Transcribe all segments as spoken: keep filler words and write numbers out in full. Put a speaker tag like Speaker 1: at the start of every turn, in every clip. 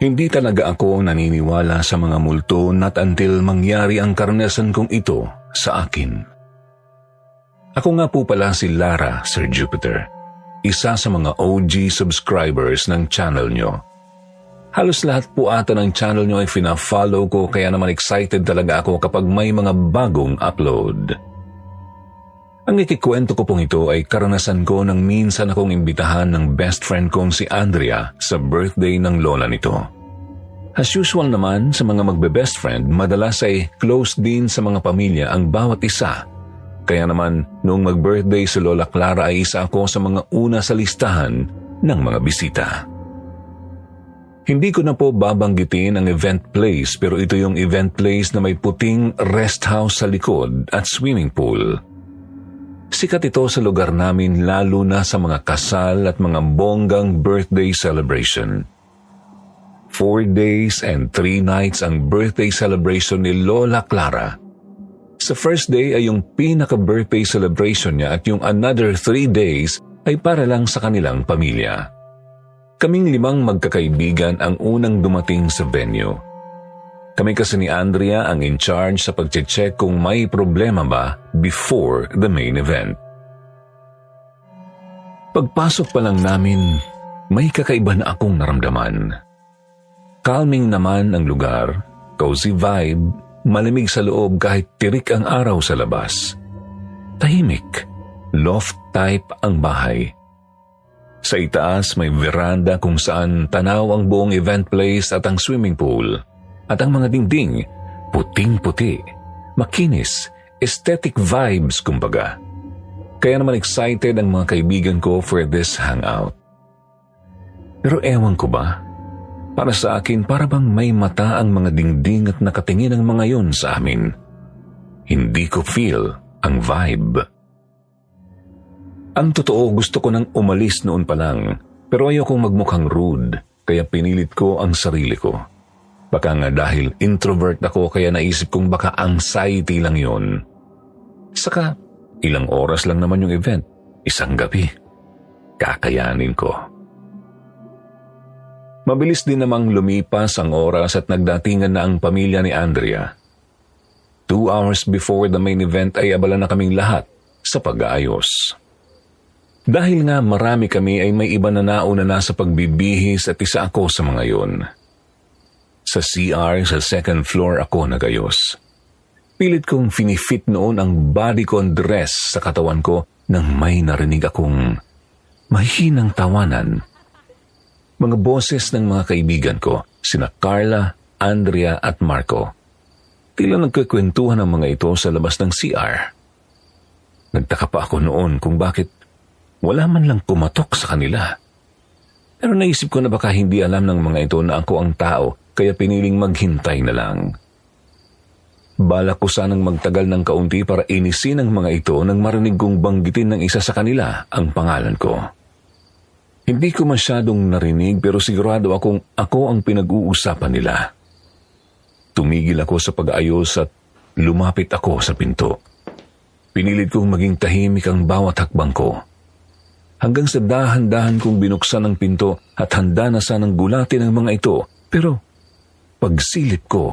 Speaker 1: Hindi talaga ako naniniwala sa mga multo not until mangyari ang karanasan kong ito sa akin. Ako nga po pala si Lara, Sir Jupiter, isa sa mga O G subscribers ng channel nyo. Halos lahat po ata ng channel nyo ay fina-follow ko kaya naman excited talaga ako kapag may mga bagong upload. Ang ikikwento ko pong ito ay karanasan ko nang minsan akong imbitahan ng best friend kong si Andrea sa birthday ng lola nito. As usual naman sa mga magbe-best friend, madalas ay close din sa mga pamilya ang bawat isa. Kaya naman noong mag-birthday si Lola Clara ay isa ako sa mga una sa listahan ng mga bisita. Hindi ko na po babanggitin ang event place pero ito yung event place na may puting rest house sa likod at swimming pool. Sikat ito sa lugar namin lalo na sa mga kasal at mga bonggang birthday celebration. Four days and three nights ang birthday celebration ni Lola Clara. Sa first day ay yung pinaka-birthday celebration niya at yung another three days ay para lang sa kanilang pamilya. Kaming limang magkakaibigan ang unang dumating sa venue. Kami kasi ni Andrea ang in charge sa pag-check kung may problema ba before the main event. Pagpasok pa lang namin, may kakaiba na akong naramdaman. Calming naman ang lugar, cozy vibe, malamig sa loob kahit tirik ang araw sa labas. Tahimik, loft type ang bahay. Sa itaas may veranda kung saan tanaw ang buong event place at ang swimming pool. At ang mga dingding, puting-puti, makinis, aesthetic vibes kumbaga. Kaya naman excited ang mga kaibigan ko for this hangout. Pero ewan ko ba, para sa akin para bang may mata ang mga dingding at nakatingin ang mga yun sa amin. Hindi ko feel ang vibe. Ang totoo gusto ko nang umalis noon pa lang, pero ayokong magmukhang rude, kaya pinilit ko ang sarili ko. Baka nga dahil introvert ako kaya naisip kong baka anxiety lang yon. Saka, ilang oras lang naman yung event. Isang gabi. Kakayanin ko. Mabilis din namang lumipas ang oras at nagdatingan na ang pamilya ni Andrea. Two hours before the main event ay abala na kaming lahat sa pag-aayos. Dahil nga marami kami ay may iba na nauna na sa pagbibihis at isa ako sa mga yon. Sa C R sa second floor ako nagayos. Pilit kong finifit noon ang bodycon dress sa katawan ko nang may narinig akong mahinang tawanan. Mga boses ng mga kaibigan ko, sina Carla, Andrea at Marco. Tila nagkukwentuhan ang mga ito sa labas ng C R. Nagtaka pa ako noon kung bakit wala man lang pumatok sa kanila. Pero naisip ko na baka hindi alam ng mga ito na ako ang tao kaya piniling maghintay na lang. Balak ko sanang magtagal ng kaunti para inisin ang mga ito nang marinig kong banggitin ng isa sa kanila ang pangalan ko. Hindi ko masyadong narinig pero sigurado akong ako ang pinag-uusapan nila. Tumigil ako sa pag-ayos at lumapit ako sa pinto. Pinilit kong maging tahimik ang bawat hakbang ko. Hanggang sa dahan-dahan kong binuksan ang pinto at handa na sanang gulatin ang mga ito. Pero pagsilip ko,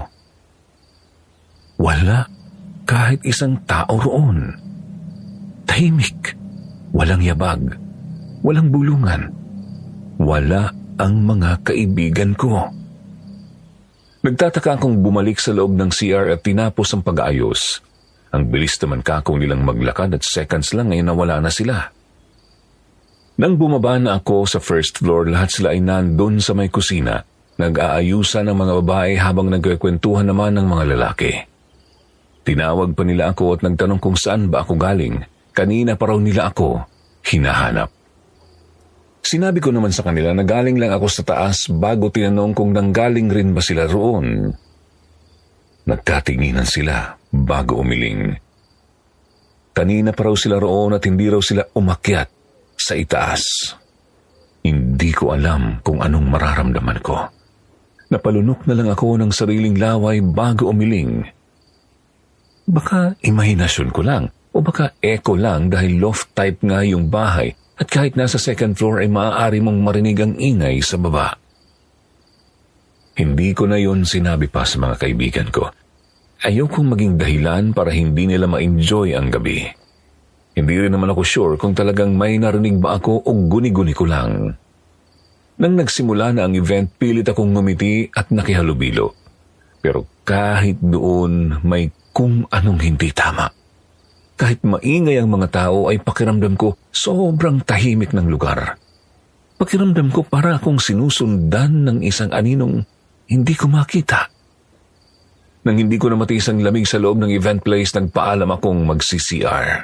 Speaker 1: wala kahit isang tao roon. Tahimik, walang yabag, walang bulungan. Wala ang mga kaibigan ko. Nagtataka akong bumalik sa loob ng C R at tinapos ang pag-aayos. Ang bilis naman kakong nilang maglakad at seconds lang ay nawala na sila. Nang bumaba na ako sa first floor, lahat sila ay nandun sa may kusina. Nag-aayusan ng mga babae habang nagkukwentuhan naman ng mga lalaki. Tinawag pa nila ako at nagtanong kung saan ba ako galing. Kanina pa raw nila ako hinahanap. Sinabi ko naman sa kanila na galing lang ako sa taas bago tinanong kung nanggaling rin ba sila roon. Nagkatinginan sila bago umiling. Kanina pa raw sila roon at hindi raw sila umakyat sa itaas. Hindi ko alam kung anong mararamdaman ko. Napalunok na lang ako ng sariling laway bago umiling. Baka imahinasyon ko lang o baka echo lang dahil loft type nga yung bahay at kahit nasa second floor ay maaari mong marinig ang ingay sa baba. Hindi ko na yon sinabi pa sa mga kaibigan ko. Ayokong maging dahilan para hindi nila ma-enjoy ang gabi. Hindi rin naman ako sure kung talagang may narinig ba ako o guni-guni ko lang. Nang nagsimula na ang event, pilit akong ngumiti at nakihalubilo. Pero kahit doon, may kung anong hindi tama. Kahit maingay ang mga tao ay pakiramdam ko sobrang tahimik ng lugar. Pakiramdam ko para akong sinusundan ng isang aninong hindi ko makita. Nang hindi ko na matiis ang lamig sa loob ng event place, nagpaalam akong magsi-C R.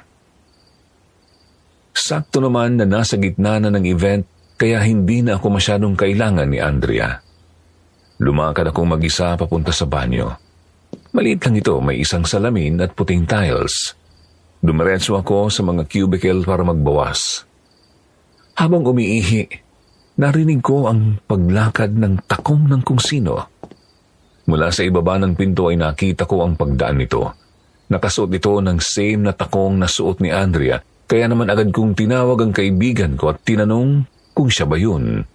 Speaker 1: Sakto naman na nasa gitna na ng event, kaya hindi na ako masyadong kailangan ni Andrea. Lumakad akong mag-isa papunta sa banyo. Maliit lang ito, may isang salamin at puting tiles. Dumiretso ako sa mga cubicle para magbawas. Habang umiihi, narinig ko ang paglakad ng takong ng kung sino. Mula sa ibaba ng pinto ay nakita ko ang pagdaan nito. Nakasuot ito ng same na takong na suot ni Andrea, kaya naman agad kong tinawag ang kaibigan ko at tinanong kung siya ba yun.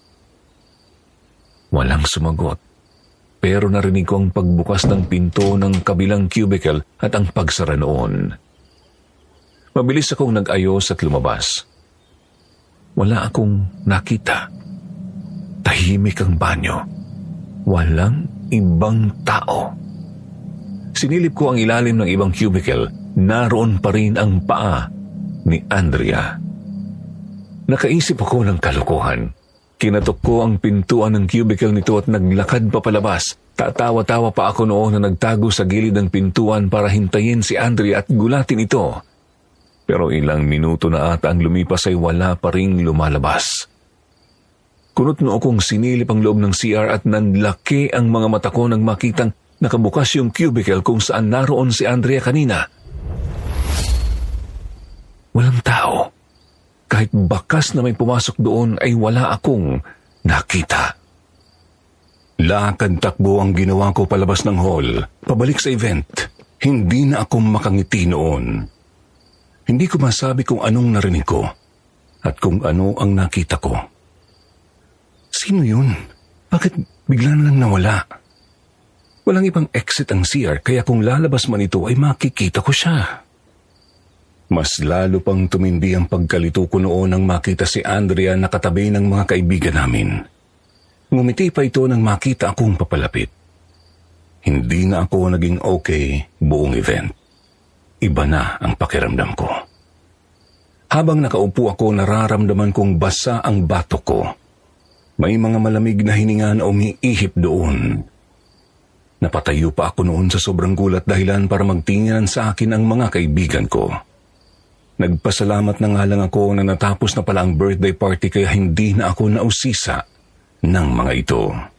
Speaker 1: Walang sumagot, pero narinig ko ang pagbukas ng pinto ng kabilang cubicle at ang pagsara noon. Mabilis akong nag-ayos at lumabas. Wala akong nakita. Tahimik ang banyo. Walang ibang tao. Sinilip ko ang ilalim ng ibang cubicle. Naroon pa rin ang paa ni Andrea. Nakaisip ako ng kalokohan. Kinatok ko ang pintuan ng cubicle nito at naglakad pa palabas. Tatawa-tawa pa ako noon na nagtago sa gilid ng pintuan para hintayin si Andrea at gulatin ito. Pero ilang minuto na ata ang lumipas ay wala pa ring lumalabas. Kunot noo kong sinilip ang loob ng C R at nanlaki ang mga mata ko nang makitang nakabukas yung cubicle kung saan naroon si Andrea kanina. Walang tao. Kahit bakas na may pumasok doon ay wala akong nakita. Lakad takbo ang ginawa ko palabas ng hall, pabalik sa event. Hindi na ako makangiti noon. Hindi ko masabi kung anong narinig ko at kung ano ang nakita ko. Sino yun? Bakit bigla na lang nawala? Walang ibang exit ang C R, kaya kung lalabas man ito ay makikita ko siya. Mas lalo pang tumindi ang pagkalito ko noon nang makita si Andrea nakatabi ng mga kaibigan namin. Ngumiti pa ito nang makita akong papalapit. Hindi na ako naging okay buong event. Iba na ang pakiramdam ko. Habang nakaupo ako, nararamdaman kong basa ang batok ko. May mga malamig na hininga na umiihip doon. Napatayo pa ako noon sa sobrang gulat dahilan para magtinginan sa akin ang mga kaibigan ko. Nagpasalamat na nga lang ako na natapos na pala ang birthday party kaya hindi na ako nausisa ng mga ito.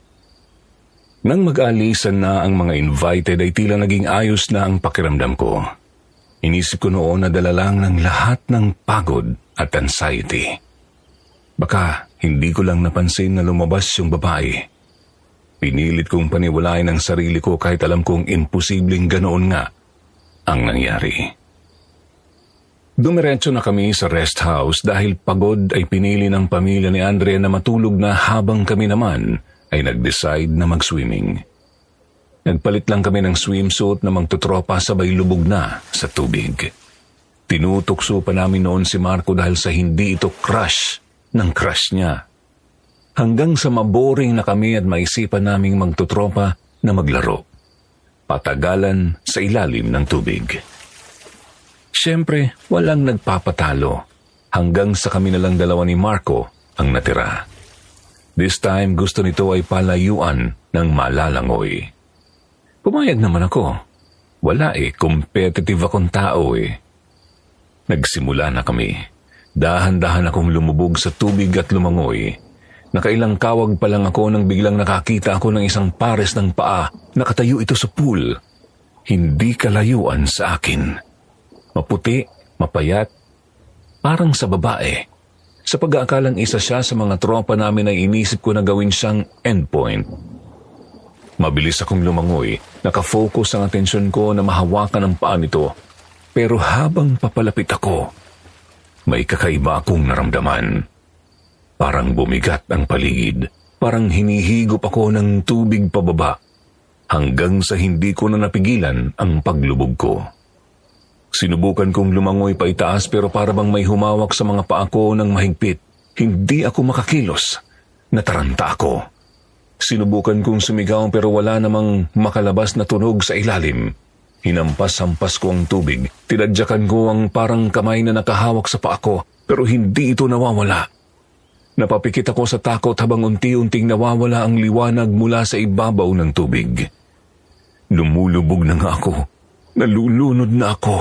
Speaker 1: Nang mag-aalisan na ang mga invited ay tila naging ayos na ang pakiramdam ko. Inisip ko noon na dala lang ng lahat ng pagod at anxiety. Baka hindi ko lang napansin na lumabas yung babae. Pinilit kong paniwalain ang sarili ko kahit alam kong imposibleng ganoon nga ang nangyari. Dumiretso na kami sa rest house dahil pagod ay pinili ng pamilya ni Andrea na matulog na habang kami naman ay nag-decide na mag-swimming. Nagpalit lang kami ng swimsuit na magtutropa sabay lubog na sa tubig. Tinutokso pa namin noon si Marco dahil sa hindi ito crush ng crush niya. Hanggang sa maboring na kami at maisipan naming magtutropa na maglaro. Patagalan sa ilalim ng tubig. Siyempre, walang nagpapatalo. Hanggang sa kami na lang dalawa ni Marco ang natira. This time, gusto nito ay palayuan ng malalangoy. Pumayag naman ako. Wala eh, competitive akong tao eh. Nagsimula na kami. Dahan-dahan akong lumubog sa tubig at lumangoy. Nakailang kawag pa lang ako nang biglang nakakita ako ng isang pares ng paa. Nakatayo ito sa pool. Hindi kalayuan sa akin. Maputi, mapayat, parang sa babae. Sa pag-aakalang isa siya sa mga tropa namin ay inisip ko na gawin siyang endpoint. Mabilis akong lumangoy, nakafocus ang atensyon ko na mahawakan ang paa nito. Pero habang papalapit ako, may kakaiba akong naramdaman. Parang bumigat ang paligid. parang hinihigop ako ng tubig pababa hanggang sa hindi ko na napigilan ang paglubog ko. Sinubukan kong lumangoy pa itaas pero para bang may humawak sa mga paa ko ng mahigpit. Hindi ako makakilos. Nataranta ako. Sinubukan kong sumigaw pero wala namang makalabas na tunog sa ilalim. Hinampas-hampas ko ang tubig. Tinadyakan ko ang parang kamay na nakahawak sa paa ko pero hindi ito nawawala. Napapikit ako sa takot habang unti-unting nawawala ang liwanag mula sa ibabaw ng tubig. Lumulubog na nga ako. Nalulunod na ako.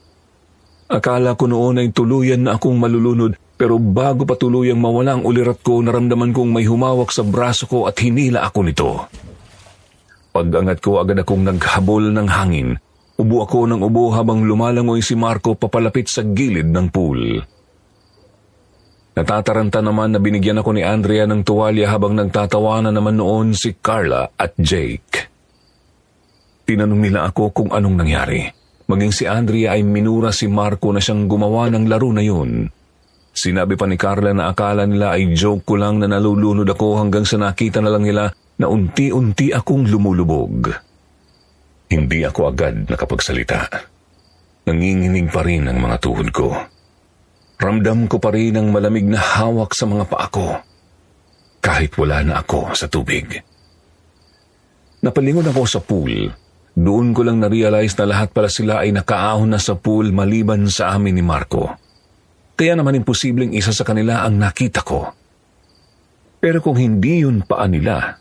Speaker 1: Akala ko noon ay tuluyan na akong malulunod pero bago pa tuluyang mawala ang ulirat ko, naramdaman kong may humawak sa braso ko at hinila ako nito. Pag-angat ko agad akong naghabol ng hangin. Ubo ako ng ubo habang lumalangoy si Marco papalapit sa gilid ng pool. Natataranta naman na binigyan ako ni Andrea ng tuwalya habang nagtatawanan naman noon si Carla at Jake. Tinanong nila ako kung anong nangyari. Maging si Andrea ay minura si Marco na siyang gumawa ng laro na yun. Sinabi pa ni Carla na akala nila ay joke ko lang na nalulunod ako hanggang sa nakita na lang nila na unti-unti akong lumulubog. Hindi ako agad nakapagsalita. Nanginginig pa rin ang mga tuhod ko. Ramdam ko pa rin ang malamig na hawak sa mga paa ko. Kahit wala na ako sa tubig. Napalingon ako sa pool. Doon ko lang na-realize na lahat pala sila ay nakaahon na sa pool maliban sa amin ni Marco. Kaya naman imposibleng isa sa kanila ang nakita ko. Pero kung hindi yun paa nila,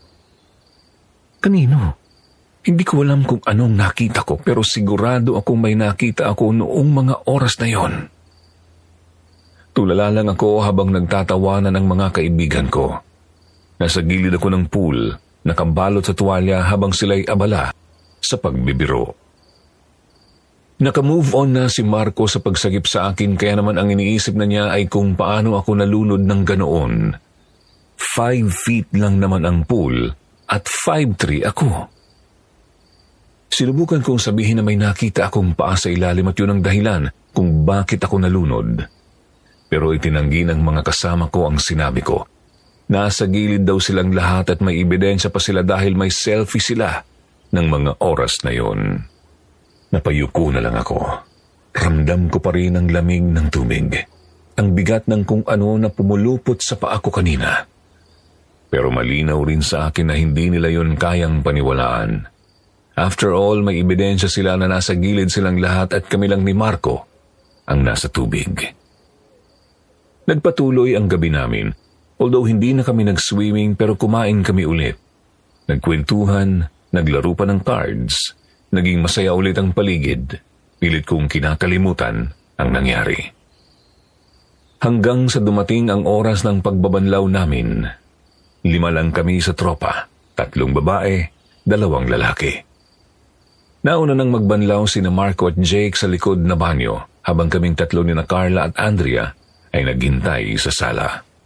Speaker 1: kanino? Hindi ko alam kung anong nakita ko pero sigurado akong may nakita ako noong mga oras na yon. Tulala lang ako habang nagtatawanan ng mga kaibigan ko. Nasa gilid ako ng pool, nakabalot sa tuwalya habang sila'y abala sa pagbibiro. Naka-move on na si Marco sa pagsagip sa akin kaya naman ang iniisip na niya ay kung paano ako nalunod ng ganoon. Five feet lang naman ang pool at five three ako. Sinubukan kong sabihin na may nakita akong paa sa ilalim at yun ang dahilan kung bakit ako nalunod. Pero itinanggi ng mga kasama ko ang sinabi ko. Nasa gilid daw silang lahat at may ebidensya pa sila dahil may selfie sila ng mga oras na yon. Napayuko na lang ako. Ramdam ko pa rin ang lamig ng tubig. Ang bigat ng kung ano na pumulupot sa paa ko kanina. Pero malinaw rin sa akin na hindi nila yon kayang paniwalaan. After all, may ebidensya sila na nasa gilid silang lahat at kami lang ni Marco ang nasa tubig. Nagpatuloy ang gabi namin. Although hindi na kami nag-swimming pero kumain kami ulit. Nagkwentuhan, naglaro pa ng cards. Naging masaya ulit ang paligid. Pilit kong kinakalimutan ang nangyari. Hanggang sa dumating ang oras ng pagbabanlaw namin. Lima lang kami sa tropa. Tatlong babae, dalawang lalaki. Nauna nang magbanlaw sina Marco at Jake sa likod na banyo habang kaming tatlo ni na Carla at Andrea ay naghintay sa sala.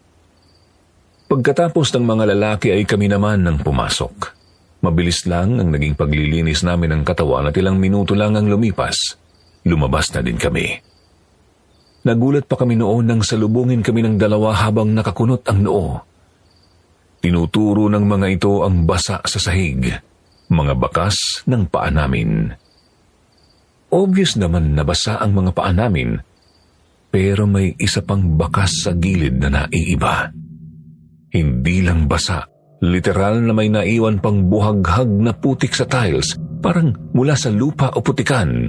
Speaker 1: Pagkatapos ng mga lalaki ay kami naman nang pumasok. Mabilis lang ang naging paglilinis namin ng katawan at ilang minuto lang ang lumipas. Lumabas na din kami. Nagulat pa kami noon nang salubungin kami ng dalawa habang nakakunot ang noo. Tinuturo ng mga ito ang basa sa sahig, mga bakas ng paa namin. Obvious naman na basa ang mga paa namin, pero may isa pang bakas sa gilid na naiiba. Hindi lang basa, literal na may naiwan pang buhaghag na putik sa tiles, parang mula sa lupa o putikan.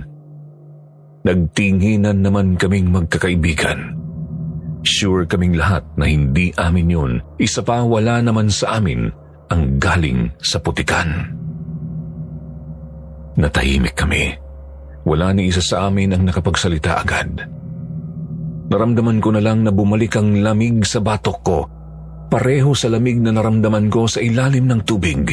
Speaker 1: Nagtinginan naman kaming magkakaibigan. Sure kaming lahat na hindi amin yun. Isa pa wala naman sa amin ang galing sa putikan. Natahimik kami. Wala ni isa sa amin ang nakapagsalita agad. Naramdaman ko na lang na bumalik ang lamig sa batok ko. Pareho sa lamig na naramdaman ko sa ilalim ng tubig.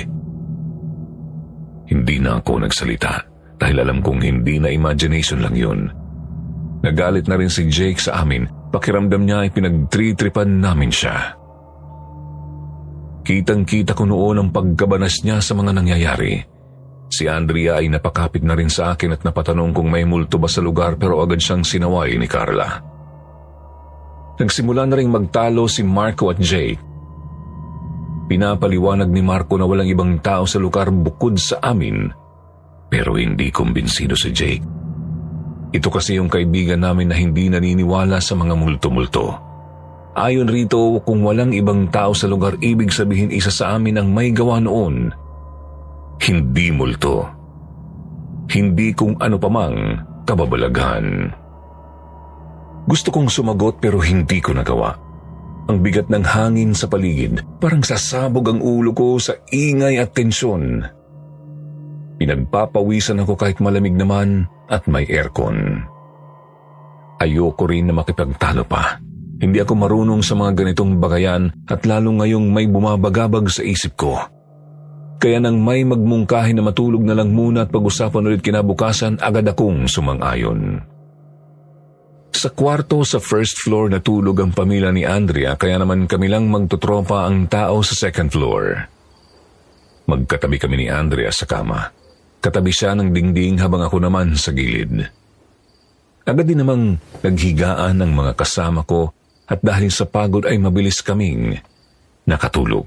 Speaker 1: Hindi na ako nagsalita dahil alam kong hindi na imagination lang yun. Nagalit na rin si Jake sa amin. Pakiramdam niya ay pinagtritripan namin siya. Kitang-kita ko noon ang pagkabanas niya sa mga nangyayari. Si Andrea ay napakapit na rin sa akin at napatanong kung may multo ba sa lugar pero agad siyang sinaway ni Carla. Nagsimula na rin magtalo si Marco at Jake. Pinapaliwanag ni Marco na walang ibang tao sa lugar bukod sa amin, pero hindi kumbinsido si Jake. Ito kasi yung kaibigan namin na hindi naniniwala sa mga multo-multo. Ayon rito, kung walang ibang tao sa lugar, ibig sabihin isa sa amin ang may gawa noon. Hindi multo. Hindi kung ano pamang kababalaghan. Gusto kong sumagot pero hindi ko nagawa. Ang bigat ng hangin sa paligid, parang sasabog ang ulo ko sa ingay at tensyon. Pinagpapawisan ako kahit malamig naman at may aircon. Ayoko rin na makipagtalo pa. Hindi ako marunong sa mga ganitong bagayan at lalo ngayong may bumabagabag sa isip ko. Kaya nang may magmungkahi na matulog na lang muna at pag-usapan ulit kinabukasan, agad akong sumang-ayon. Sa kwarto sa first floor natulog ang pamilya ni Andrea, kaya naman kami lang magtutropa ang tao sa second floor. Magkatabi kami ni Andrea sa kama. Katabi siya ng dingding habang ako naman sa gilid. Agad din namang naghigaan ang mga kasama ko at dahil sa pagod ay mabilis kaming nakatulog.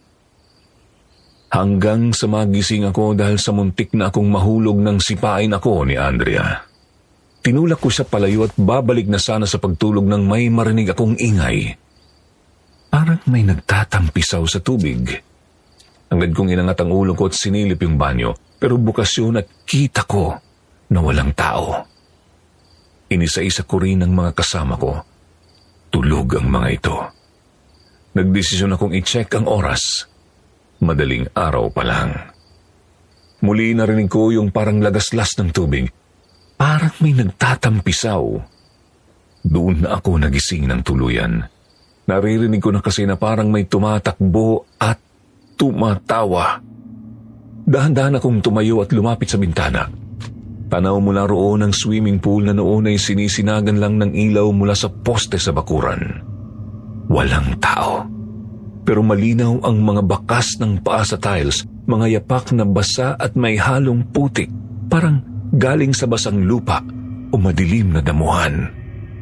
Speaker 1: Hanggang sa magising ako dahil sa muntik na akong mahulog nang sipain ako ni Andrea. Tinulak ko siya palayo at babalik na sana sa pagtulog nang may marinig akong ingay. Parang may nagtatampisaw sa tubig. Agad kong inangat ang ulo ko at sinilip yung banyo, pero bukas yun at kita ko na walang tao. Inisa-isa ko rin ang mga kasama ko. Tulog ang mga ito. Nagdesisyon akong i-check ang oras. Madaling araw pa lang. Muli narinig ko yung parang lagaslas ng tubig. Parang may nagtatampisaw. Doon na ako nagising ng tuluyan. Naririnig ko na kasi na parang may tumatakbo at tumatawa. Dahan-dahan akong tumayo at lumapit sa bintana. Tanaw mula roon ang swimming pool na noon ay sinisinagan lang ng ilaw mula sa poste sa bakuran. Walang tao. Pero malinaw ang mga bakas ng paa sa tiles, mga yapak na basa at may halong putik, parang galing sa basang lupa o madilim na damuhan.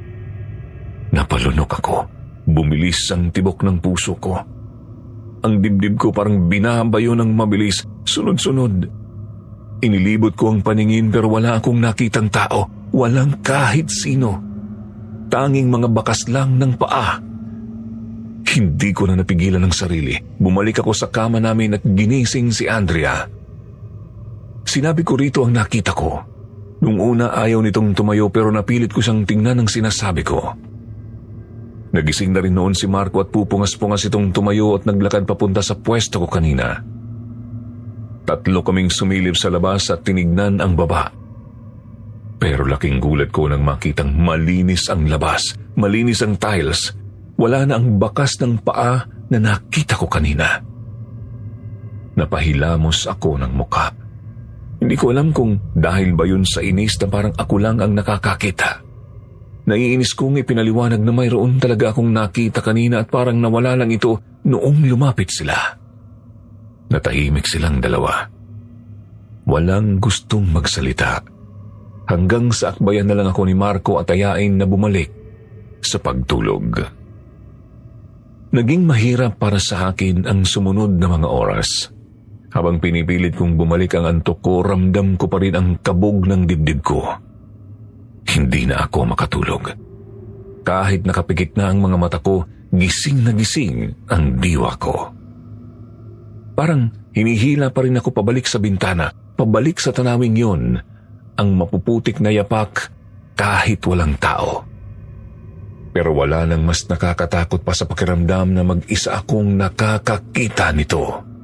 Speaker 1: Napalunok ako. Bumilis ang tibok ng puso ko. Ang dibdib ko parang binabayo ng mabilis, sunod-sunod. Inilibot ko ang paningin pero wala akong nakitang tao. Walang kahit sino. Tanging mga bakas lang ng paa. Hindi ko na napigilan ang sarili. Bumalik ako sa kama namin at ginising si Andrea. Sinabi ko rito ang nakita ko. Nung una ayaw nitong tumayo pero napilit ko siyang tingnan ang sinasabi ko. Nagising na rin noon si Marco at pupungas-pungas itong tumayo at naglakad papunta sa pwesto ko kanina. Tatlo kaming sumilip sa labas at tinignan ang baba. Pero laking gulat ko nang makitang malinis ang labas, malinis ang tiles. Wala na ang bakas ng paa na nakita ko kanina. Napahilamos ako ng muka. Hindi ko alam kung dahil ba yun sa inis na parang ako lang ang nakakakita. Naiinis kong ipinaliwanag na mayroon talaga akong nakita kanina at parang nawala lang ito noong lumapit sila. Natahimik silang dalawa. Walang gustong magsalita. Hanggang sa akbayan na lang ako ni Marco at ayain na bumalik sa pagtulog. Naging mahirap para sa akin ang sumunod na mga oras. Habang pinipilit kong bumalik ang antok ko, ramdam ko pa rin ang kabog ng dibdib ko. Hindi na ako makatulog. Kahit nakapikit na ang mga mata ko, gising na gising ang diwa ko. Parang hinihila pa rin ako pabalik sa bintana, pabalik sa tanawing yun, ang mapuputik na yapak kahit walang tao. Pero wala nang mas nakakatakot pa sa pakiramdam na mag-isa akong nakakakita nito.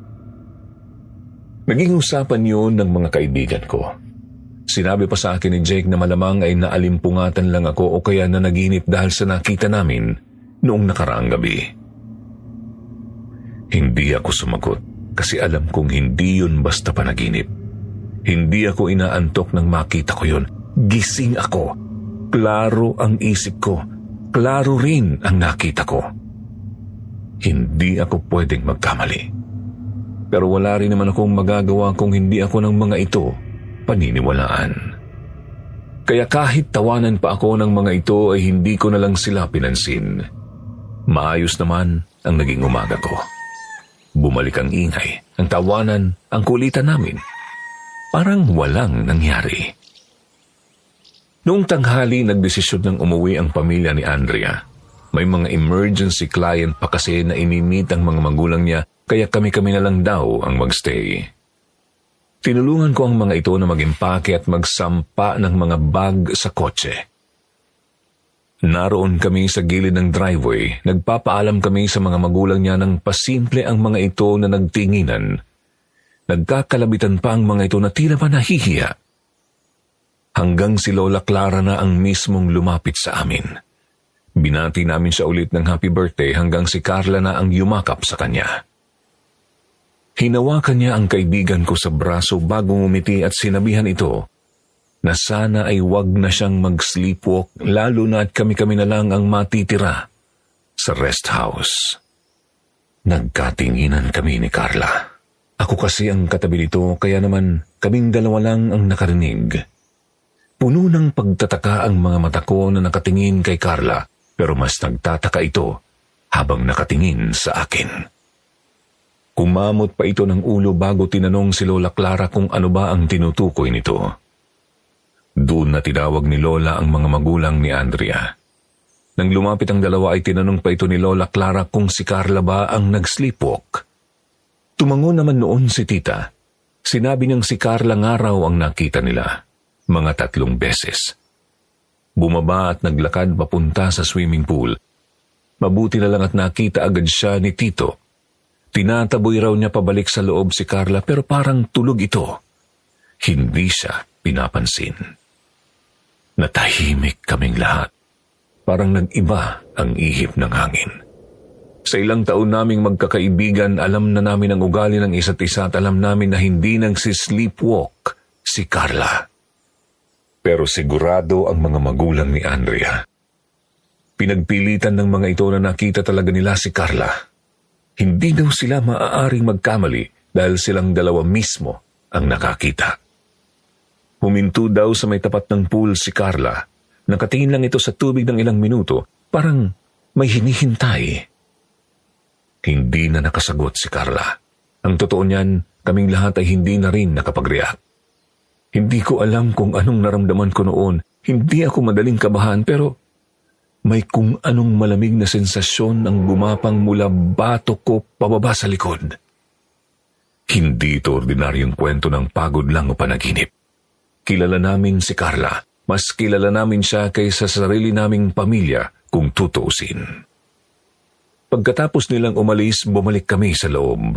Speaker 1: Naging usapan yun ng mga kaibigan ko. Sinabi pa sa akin ni Jake na malamang ay naalimpungatan lang ako o kaya na naginip dahil sa nakita namin noong nakaraang gabi. Hindi ako sumagot. Kasi alam kong hindi yun basta panaginip. Hindi ako inaantok nang makita ko yun. Gising ako. Klaro ang isip ko. Klaro rin ang nakita ko. Hindi ako pwedeng magkamali. Pero wala rin naman akong magagawa kung hindi ako ng mga ito paniniwalaan. Kaya kahit tawanan pa ako ng mga ito ay hindi ko na lang sila pinansin. Maayos naman ang naging umaga ko. Bumalik ang ingay, ang tawanan, ang kulitan namin. Parang walang nangyari. Noong tanghali, nagdesisyon ng umuwi ang pamilya ni Andrea. May mga emergency client pa kasi na inimit ang mga magulang niya, kaya kami-kami na lang daw ang magstay. Tinulungan ko ang mga ito na mag-impake at magsampa ng mga bag sa kotse. Naroon kami sa gilid ng driveway, nagpapaalam kami sa mga magulang niya ng pasimple ang mga ito na nagtinginan. Nagkakalabitan pa ang mga ito na tila ba nahihiya. Hanggang si Lola Clara na ang mismong lumapit sa amin. Binati namin siya ulit ng happy birthday hanggang si Carla na ang yumakap sa kanya. Hinawakan niya ang kaibigan ko sa braso bago ngumiti at sinabihan ito na sana ay wag na siyang mag-sleepwalk lalo na at kami-kami na lang ang matitira sa rest house. Nagkatinginan kami ni Carla. Ako kasi ang katabi nito kaya naman kaming dalawa lang ang nakarinig. Puno ng pagtataka ang mga mata ko na nakatingin kay Carla pero mas nagtataka ito habang nakatingin sa akin. Kumamot pa ito ng ulo bago tinanong si Lola Clara kung ano ba ang tinutukoy nito. Doon na tinawag ni Lola ang mga magulang ni Andrea. Nang lumapit ang dalawa ay tinanong pa ito ni Lola Clara kung si Carla ba ang nag-sleepwalk. Tumango naman noon si tita. Sinabi niyang si Carla nga raw ang nakita nila, mga tatlong beses. Bumaba at naglakad papunta sa swimming pool. Mabuti na lang at nakita agad siya ni Tito. Tinataboy raw niya pabalik sa loob si Carla pero parang tulog ito. Hindi siya pinapansin. Natahimik kaming lahat. Parang nag-iba ang ihip ng hangin. Sa ilang taon naming magkakaibigan, alam na namin ang ugali ng isa't isa at alam namin na hindi nagsisleepwalk si Carla. Pero sigurado ang mga magulang ni Andrea. Pinagpilitan ng mga ito na nakita talaga nila si Carla. Hindi daw sila maaaring magkamali dahil silang dalawa mismo ang nakakita. Huminto daw sa may tapat ng pool si Carla. Nakatingin lang ito sa tubig ng ilang minuto, parang may hinihintay. Hindi na nakasagot si Carla. Ang totoo niyan, kaming lahat ay hindi na rin nakapag-react. Hindi ko alam kung anong naramdaman ko noon. Hindi ako madaling kabahan pero may kung anong malamig na sensasyon ang gumapang mula batok ko pababa sa likod. Hindi ito ordinaryong kwento ng pagod lang o panaginip. Kilala namin si Carla. Mas kilala namin siya kaysa sa sarili naming pamilya kung tutuusin. Pagkatapos nilang umalis, bumalik kami sa loob.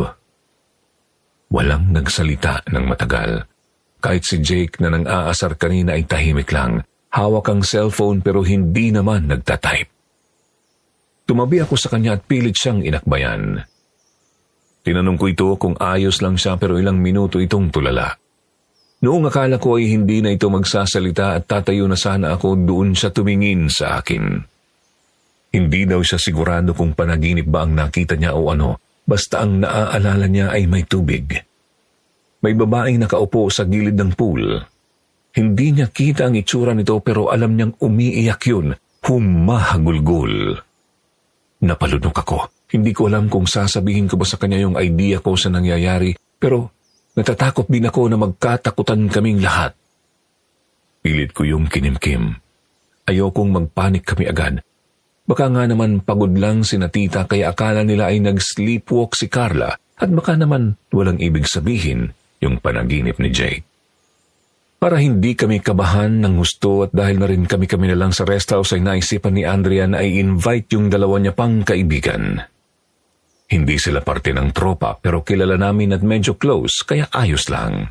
Speaker 1: Walang nagsalita ng matagal. Kahit si Jake na nang aasar kanina ay tahimik lang. Hawak ang cellphone pero hindi naman nagtatype. Tumabi ako sa kanya at pilit siyang inakbayan. Tinanong ko ito kung ayos lang siya pero ilang minuto itong tulala. Noong akala ko ay hindi na ito magsasalita at tatayo na sana ako, doon siya tumingin sa akin. Hindi daw siya sigurado kung panaginip ba ang nakita niya o ano, basta ang naaalala niya ay may tubig. May babaeng nakaupo sa gilid ng pool. Hindi niya kita ang itsura nito pero alam niyang umiiyak yun, humahagulgol. Napalunok ako. Hindi ko alam kung sasabihin ko ba sa kanya yung idea ko sa nangyayari, pero natatakot din ako na magkatakutan kaming lahat. Pilit ko yung kinimkim. Ayokong magpanik kami agad. Baka nga naman pagod lang si Natita kaya akala nila ay nag-sleepwalk si Carla at baka naman walang ibig sabihin yung panaginip ni Jake. Para hindi kami kabahan ng gusto at dahil na rin kami-kami na lang sa rest house ay naisipan ni Andrea na i-invite yung dalawa niya pang kaibigan. Hindi sila parte ng tropa pero kilala namin at medyo close kaya ayos lang.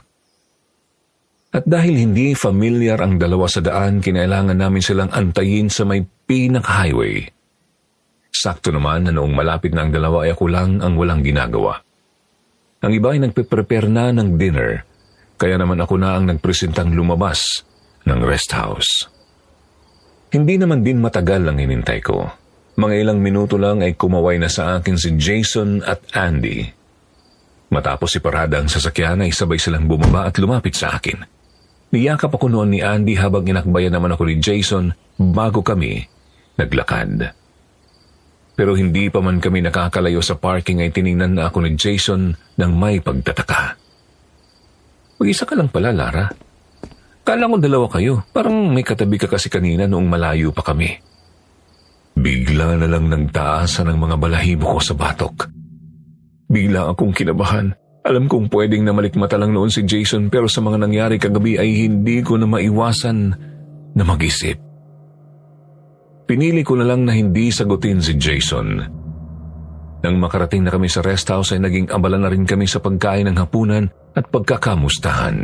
Speaker 1: At dahil hindi familiar ang dalawa sa daan, kinailangan namin silang antayin sa may pinaka-highway. Sakto naman na noong malapit na ang dalawa ay ako lang ang walang ginagawa. Ang iba ay nagpe-prepare na ng dinner, kaya naman ako na ang nagpresentang lumabas ng rest house. Hindi naman din matagal ang hinintay ko. Mga ilang minuto lang ay kumaway na sa akin si Jason at Andy. Matapos iparada ang sasakyan ay sabay silang bumaba at lumapit sa akin. Niyakap ako noon ni Andy habang inakbayan naman ako ni Jason bago kami naglakad. Pero hindi pa man kami nakakalayo sa parking ay tiningnan na ako ni Jason ng may pagtataka. Mag-isa ka lang pala, Lara. Kala ko dalawa kayo. Parang may katabi ka kasi kanina noong malayo pa kami. Bigla na lang nagtaasan ang mga balahibo ko sa batok. Bigla akong kinabahan. Alam kong pwedeng namalikmata lang noon si Jason pero sa mga nangyari kagabi ay hindi ko na maiwasan na mag-isip. Pinili ko na lang na hindi sagutin si Jason. Nang makarating na kami sa rest house ay naging abala na rin kami sa pagkain ng hapunan at pagkakamustahan.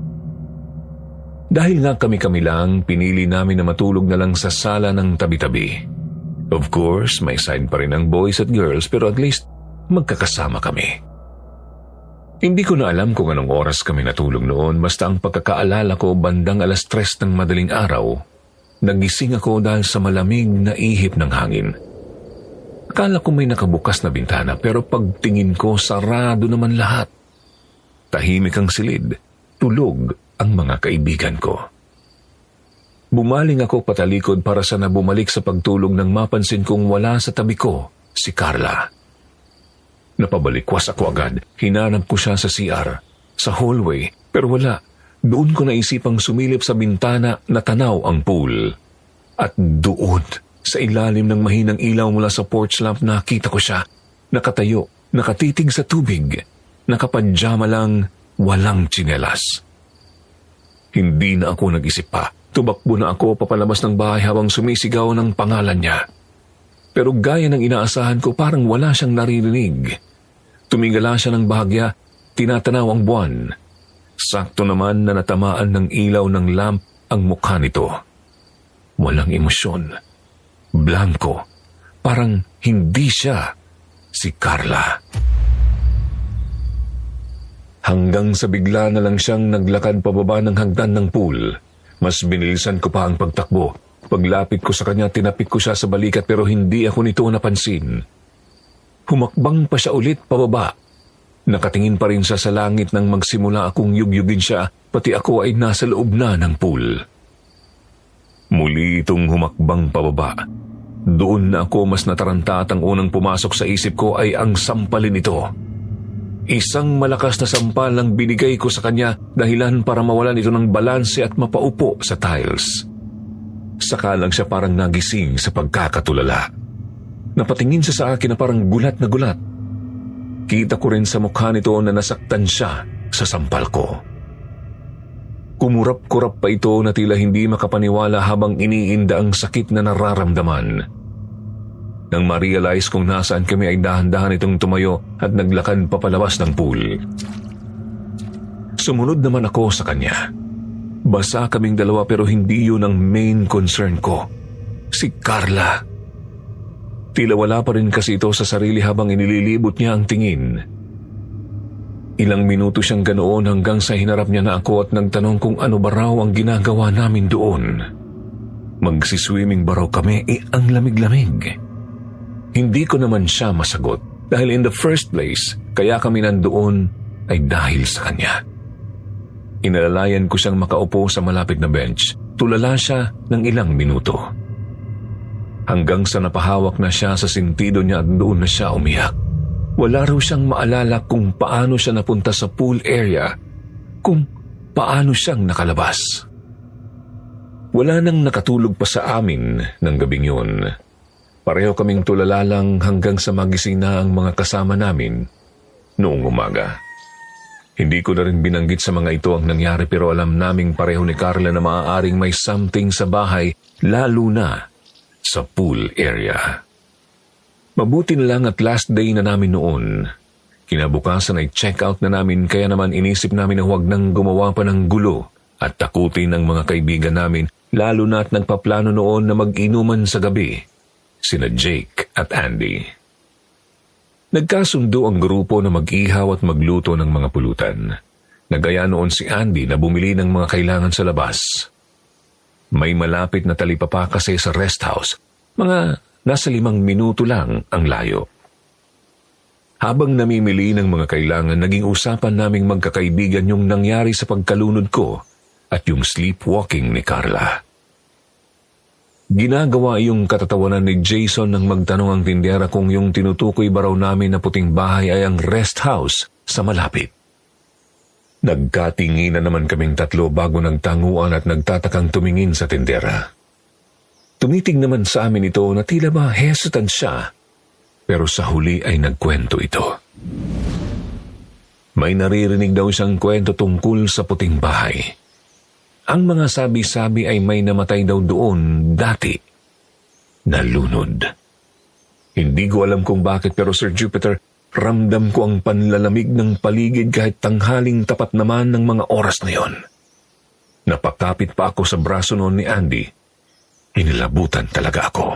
Speaker 1: Dahil nga kami-kami lang, pinili namin na matulog na lang sa sala ng tabi-tabi. Of course, may side pa rin ang boys at girls pero at least magkakasama kami. Hindi ko na alam kung anong oras kami natulog noon basta ang pagkakaalala ko bandang alas tres ng madaling araw. Nagising ako dahil sa malamig na ihip ng hangin. Akala ko may nakabukas na bintana pero pagtingin ko sarado naman lahat. Tahimik ang silid, tulog ang mga kaibigan ko. Bumaling ako patalikod para sana bumalik sa pagtulog nang mapansin kong wala sa tabi ko si Carla. Napabalikwas ako agad, hinanap ko siya sa C R, sa hallway, pero wala. Doon ko naisipang sumilip sa bintana na tanaw ang pool. At doon, sa ilalim ng mahinang ilaw mula sa porch lamp, nakita ko siya. Nakatayo, nakatitig sa tubig. Nakapadyama lang, walang tsinelas. Hindi na ako nag-isip pa. Tumakbo na ako papalabas ng bahay habang sumisigaw ng pangalan niya. Pero gaya ng inaasahan ko, parang wala siyang naririnig. Tumingala siya ng bahagya, tinatanaw ang buwan. Sakto naman na natamaan ng ilaw ng lamp ang mukha nito. Walang emosyon. Blanko. Parang hindi siya si Carla. Hanggang sa bigla na lang siyang naglakad pababa ng hagdan ng pool. Mas binilisan ko pa ang pagtakbo. Paglapit ko sa kanya, tinapik ko siya sa balikat pero hindi ako nito napansin. Humakbang pa siya ulit pababa. Nakatingin pa rin siya sa langit nang magsimula akong yugyugin siya, pati ako ay nasa loob na ng pool. Muli itong humakbang pababa. Doon na ako mas nataranta at ang unang pumasok sa isip ko ay ang sampalin ito. Isang malakas na sampal ang binigay ko sa kanya dahilan para mawalan ito ng balanse at mapaupo sa tiles. Saka lang siya parang nagising sa pagkakatulala. Napatingin siya sa akin na parang gulat na gulat. Kita ko rin sa mukha nito na nasaktan siya sa sampal ko. Kumurap-kurap pa ito na tila hindi makapaniwala habang iniinda ang sakit na nararamdaman. Nang ma-realize kung nasaan kami ay dahan-dahan itong tumayo at naglakad papalabas ng pool. Sumunod naman ako sa kanya. Basa kaming dalawa pero hindi yun ang main concern ko. Si Carla. Tila wala pa rin kasi ito sa sarili habang inililibot niya ang tingin. Ilang minuto siyang ganoon hanggang sa hinarap niya na ako at nagtanong kung ano ba raw ang ginagawa namin doon. Magsiswimming ba raw kami? Eh, ang lamig-lamig. Hindi ko naman siya masagot dahil in the first place, kaya kami nandoon ay dahil sa kanya. Inalalayan ko siyang makaupo sa malapit na bench. Tulala siya ng ilang minuto. Hanggang sa napahawak na siya sa sentido niya at doon na siya umiyak. Wala raw siyang maalala kung paano siya napunta sa pool area, kung paano siyang nakalabas. Wala nang nakatulog pa sa amin ng gabing yun. Pareho kaming tulala lang hanggang sa magising na ang mga kasama namin noong umaga. Hindi ko na rin binanggit sa mga ito ang nangyari pero alam naming pareho ni Carla na maaaring may something sa bahay lalo na sa pool area. Mabuti na lang at last day na namin noon. Kinabukasan ay check out na namin kaya naman inisip namin na huwag nang gumawa pa ng gulo at takutin ng mga kaibigan namin lalo na at nagpaplano noon na mag-inuman sa gabi sina Jake at Andy. Nagkasundo ang grupo na mag-ihaw at magluto ng mga pulutan. Nagaya noon si Andy na bumili ng mga kailangan sa labas. May malapit na talipapa kasi sa rest house. Mga nasa limang minuto lang ang layo. Habang namimili ng mga kailangan, naging usapan naming magkakaibigan yung nangyari sa pagkalunod ko at yung sleepwalking ni Carla. Ginagawa yung katatawanan ni Jason nang magtanong ang tindera kung yung tinutukoy ba raw namin na puting bahay ay ang rest house sa malapit. Nagkatinginan naman kaming tatlo bago nagtanguan at nagtatakang tumingin sa tindera. Tumitig naman sa amin ito na tila ba hesitant siya, pero sa huli ay nagkwento ito. May naririnig daw siyang kwento tungkol sa puting bahay. Ang mga sabi-sabi ay may namatay daw doon dati. Nalunod. Hindi ko alam kung bakit pero Sir Jupiter, ramdam ko ang panlalamig ng paligid kahit tanghaling tapat naman ng mga oras na yon. Napakapit pa ako sa braso noon ni Andy. Inilabutan talaga ako.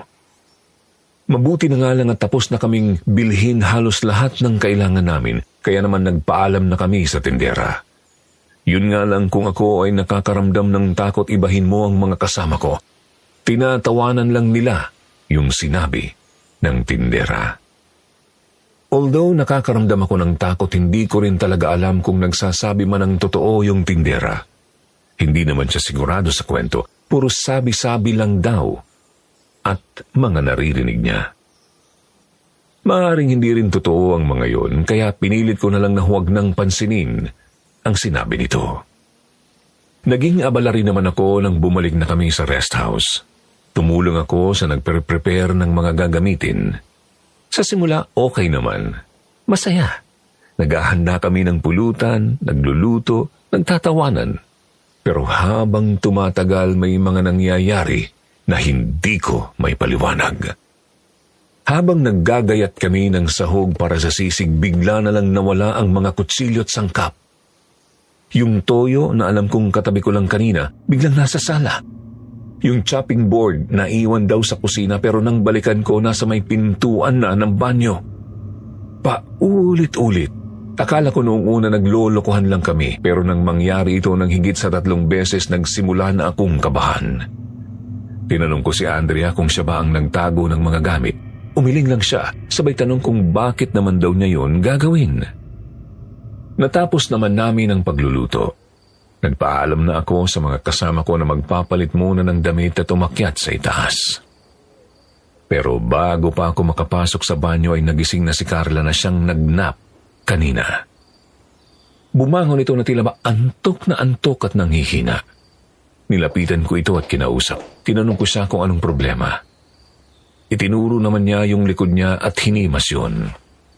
Speaker 1: Mabuti na nga lang at tapos na kaming bilhin halos lahat ng kailangan namin, kaya naman nagpaalam na kami sa tindera. Yun nga lang kung ako ay nakakaramdam ng takot ibahin mo ang mga kasama ko. Tinatawanan lang nila yung sinabi ng tindera. Although nakakaramdam ako ng takot, hindi ko rin talaga alam kung nagsasabi man ng totoo yung tindera. Hindi naman siya sigurado sa kwento, puro sabi-sabi lang daw at mga naririnig niya. Maaaring hindi rin totoo ang mga yon, kaya pinilit ko na lang na huwag nang pansinin ang sinabi nito. Naging abala rin naman ako nang bumalik na kami sa rest house. Tumulong ako sa nagpre-prepare ng mga gagamitin. Sa simula, okay naman. Masaya. Naghahanda kami ng pulutan, nagluluto, nagtatawanan. Pero habang tumatagal may mga nangyayari na hindi ko may paliwanag. Habang naggagayat kami ng sahog para sa sisig, bigla na lang nawala ang mga kutsilyo at sangkap. Yung toyo na alam kong katabi ko lang kanina, biglang nasa sala. Yung chopping board na iwan daw sa kusina pero nang balikan ko nasa may pintuan na ng banyo. Paulit-ulit. Akala ko noong una naglolokohan lang kami pero nang mangyari ito ng higit sa tatlong beses nagsimula na akong kabahan. Tinanong ko si Andrea kung siya ba ang nagtago ng mga gamit. Umiling lang siya, sabay tanong kung bakit naman daw niya yun gagawin. Natapos naman namin ang pagluluto. Nagpaalam na ako sa mga kasama ko na magpapalit muna ng damit at umakyat sa itaas. Pero bago pa ako makapasok sa banyo ay nagising na si Carla na siyang nagnap kanina. Bumangon ito na tila ba antok na antok at nanghihina. Nilapitan ko ito at kinausap. Tinanong ko siya kung anong problema. Itinuro naman niya yung likod niya at hinimas yun.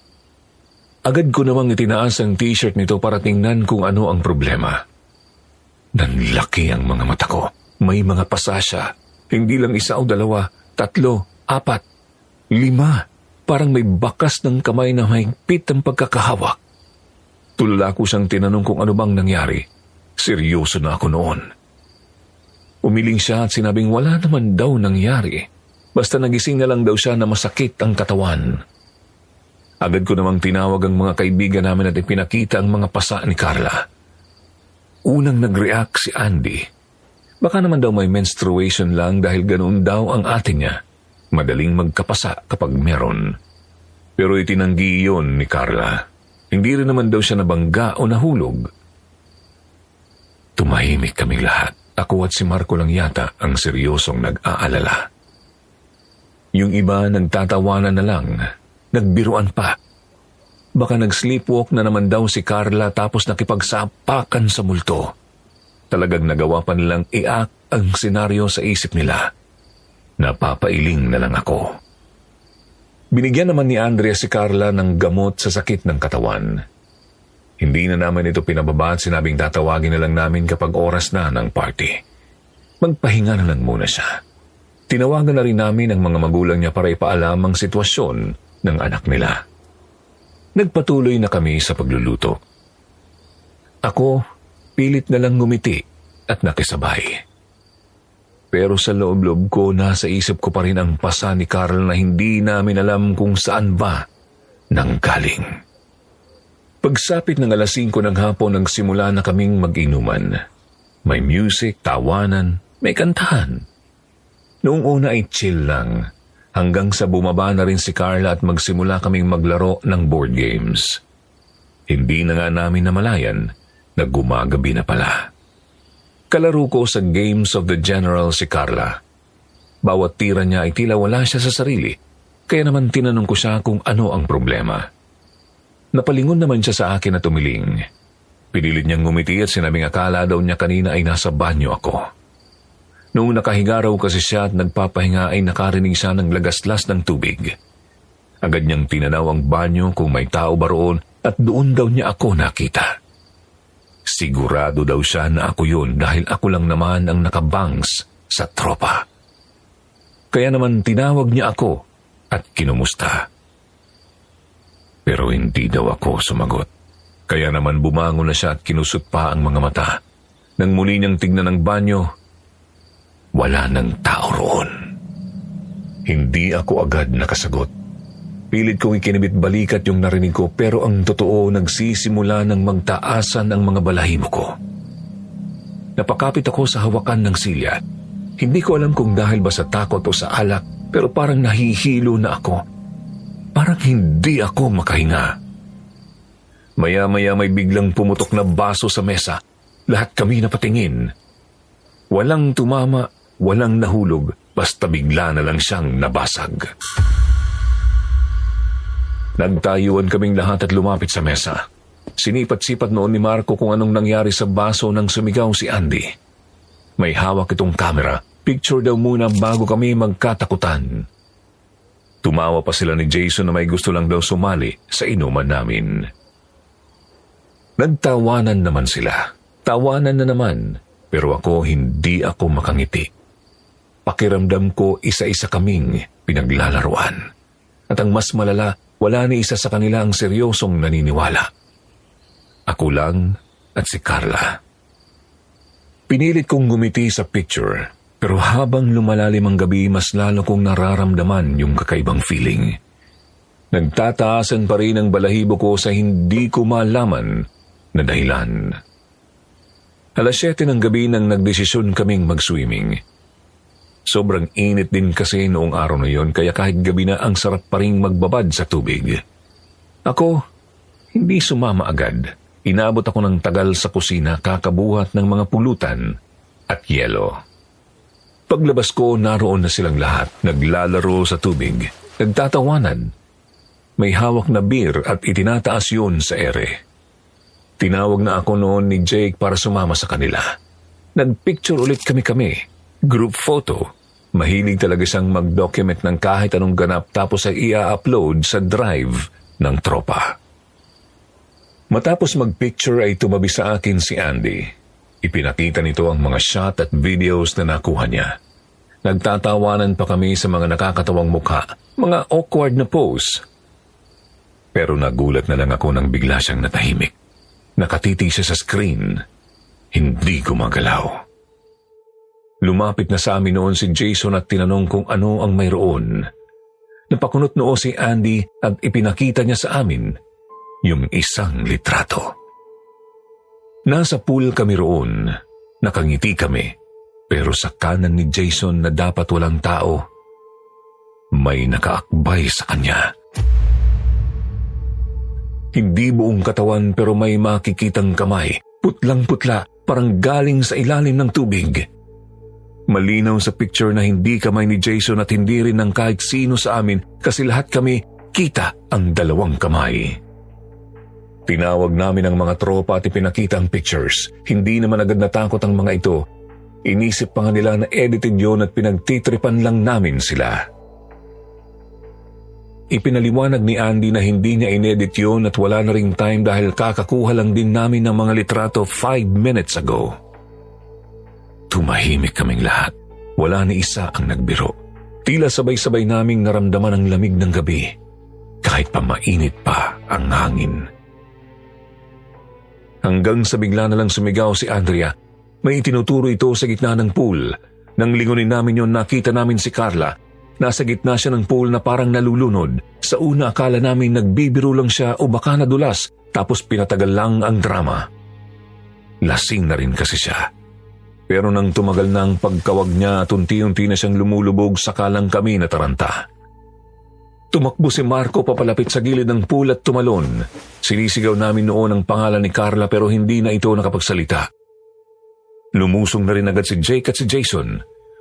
Speaker 1: Agad ko namang itinaas ang t-shirt nito para tingnan kung ano ang problema. Nanlaki ang mga mata ko. May mga pasa siya. Hindi lang isa o dalawa, tatlo, apat, lima. Parang may bakas ng kamay na mahigpit ang pagkakahawak. Tulala ko siyang tinanong kung ano bang nangyari. Seryoso na ako noon. Umiling siya at sinabing wala naman daw nangyari. Basta nagising na lang daw siya na masakit ang katawan. Agad ko namang tinawag ang mga kaibigan namin at ipinakita ang mga pasa ni Carla. Unang nag-react si Andy. Baka naman daw may menstruation lang dahil ganoon daw ang ate niya. Madaling magkapasa kapag meron. Pero itinanggi iyon ni Carla. Hindi rin naman daw siya nabangga o nahulog. Tumahimik kaming lahat. Ako at si Marco lang yata ang seryosong nag-aalala. Yung iba nagtatawanan na lang. Nagbiruan pa. Baka nag-sleepwalk na naman daw si Carla tapos nakipagsapakan sa multo. Talagang nagawa pa nilang i-act ang senaryo sa isip nila. Napapailing na lang ako. Binigyan naman ni Andrea si Carla ng gamot sa sakit ng katawan. Hindi na namin ito pinababa at sinabing tatawagin na lang namin kapag oras na ng party. Magpahinga na lang muna siya. Tinawagan na rin namin ang mga magulang niya para ipaalam ang sitwasyon ng anak nila. Nagpatuloy na kami sa pagluluto. Ako, pilit na lang ngumiti at nakisabay. Pero sa loob-loob ko, nasa isip ko pa rin ang pasa ni Carl na hindi namin alam kung saan ba nanggaling. Pagsapit ng alas singko ng hapon, nagsimula na kaming mag-inuman. May music, tawanan, may kantahan. Noong una ay chill lang, hanggang sa bumaba na rin si Carla at magsimula kaming maglaro ng board games. Hindi na nga namin namalayan na gumagabi na pala. Kalaro ko sa Games of the General si Carla. Bawat tira niya ay tila wala siya sa sarili, kaya naman tinanong ko siya kung ano ang problema. Napalingon naman siya sa akin at umiling. Pinilit niyang ngumiti at sinabing akala daw niya kanina ay nasa banyo ako. Noong nakahiga raw kasi siya at nagpapahinga ay nakarinig siya ng lagaslas ng tubig. Agad niyang tinanaw ang banyo kung may tao ba roon at doon daw niya ako nakita. Sigurado daw siya na ako yun dahil ako lang naman ang nakabangs sa tropa. Kaya naman tinawag niya ako at kinumusta. Pero hindi daw ako sumagot. Kaya naman bumangon na siya at kinusot pa ang mga mata. Nang muli niyang tignan ang banyo, wala nang tao roon. Hindi ako agad nakasagot. Pilit kong ikinibit balikat yung narinig ko pero ang totoo nagsisimula ng magtaasan ang mga balahibo ko. Napakapit ako sa hawakan ng silya. Hindi ko alam kung dahil ba sa takot o sa alak pero parang nahihilo na ako. Parang hindi ako makahinga. Maya-maya may biglang pumutok na baso sa mesa. Lahat kami napatingin. Walang tumama, walang nahulog, basta bigla na lang siyang nabasag. Nagtayuan kaming lahat at lumapit sa mesa. Sinipat-sipat noon ni Marco kung anong nangyari sa baso nang sumigaw si Andy. May hawak itong camera. Picture daw muna bago kami magkatakutan. Tumawa pa sila ni Jason na may gusto lang daw sumali sa inuman namin. Nagtawanan naman sila. Tawanan na naman, pero ako hindi ako makangiti. Pakiramdam ko isa-isa kaming pinaglalaruan. At ang mas malala, wala ni isa sa kanila ang seryosong naniniwala. Ako lang at si Carla. Pinilit kong gumiti sa picture, pero habang lumalalim ang gabi, mas lalo kong nararamdaman yung kakaibang feeling. Nagtataasan pa rin ang balahibo ko sa hindi ko malaman na dahilan. Alas siyete ng gabi nang nagdesisyon kaming mag-swimming. Sobrang init din kasi noong araw na yon kaya kahit gabi na ang sarap pa rin magbabad sa tubig. Ako, hindi sumama agad. Inabot ako ng tagal sa kusina kakabuhat ng mga pulutan at yelo. Paglabas ko, naroon na silang lahat. Naglalaro sa tubig. Nagtatawanan. May hawak na beer at itinataas yun sa ere. Tinawag na ako noon ni Jake para sumama sa kanila. Nagpicture ulit kami-kami. Group photo. Mahilig talaga siyang mag-document ng kahit anong ganap tapos ay i-upload sa drive ng tropa. Matapos mag-picture ay tumabi sa akin si Andy. Ipinakita nito ang mga shot at videos na nakuha niya. Nagtatawanan pa kami sa mga nakakatawang mukha, mga awkward na pose. Pero nagulat na lang ako nang bigla siyang natahimik. Nakatiti siya sa screen. Hindi gumagalaw. Lumapit na sa amin noon si Jason at tinanong kung ano ang mayroon. Napakunot noo si Andy at ipinakita niya sa amin yung isang litrato. Nasa pool kami roon. Nakangiti kami. Pero sa kanan ni Jason na dapat walang tao, may nakaakbay sa kanya. Hindi buong katawan pero may makikitang kamay. Putlang-putla, parang galing sa ilalim ng tubig. Malinaw sa picture na hindi kamay ni Jason at hindi rin ng kahit sino sa amin kasi lahat kami kita ang dalawang kamay. Tinawag namin ang mga tropa at ipinakita ang pictures. Hindi naman agad natakot ang mga ito. Inisip pa nga nila na edited yon at pinagtitripan lang namin sila. Ipinaliwanag ni Andy na hindi niya inedit yun at wala na ring time dahil kakakuha lang din namin ng mga litrato five minutes ago. Tumahimik kaming lahat. Wala ni isa ang nagbiro. Tila sabay-sabay naming naramdaman ang lamig ng gabi kahit pa mainit pa ang hangin. Hanggang sa bigla na lang sumigaw si Andrea. May itinuturo ito sa gitna ng pool. Nang lingunin namin yon, nakita namin si Carla. Nasa gitna siya ng pool na parang nalulunod. Sa una akala namin nagbibiro lang siya o baka nadulas tapos pinatagal lang ang drama. Lasing na rin kasi siya. Pero nang tumagal na ang pagkawag niya at unti-unti na siyang lumulubog saka lang kami nataranta. Tumakbo si Marco papalapit sa gilid ng pool at tumalon. Sinisigaw namin noon ang pangalan ni Carla pero hindi na ito nakapagsalita. Lumusong na rin agad si Jake at si Jason.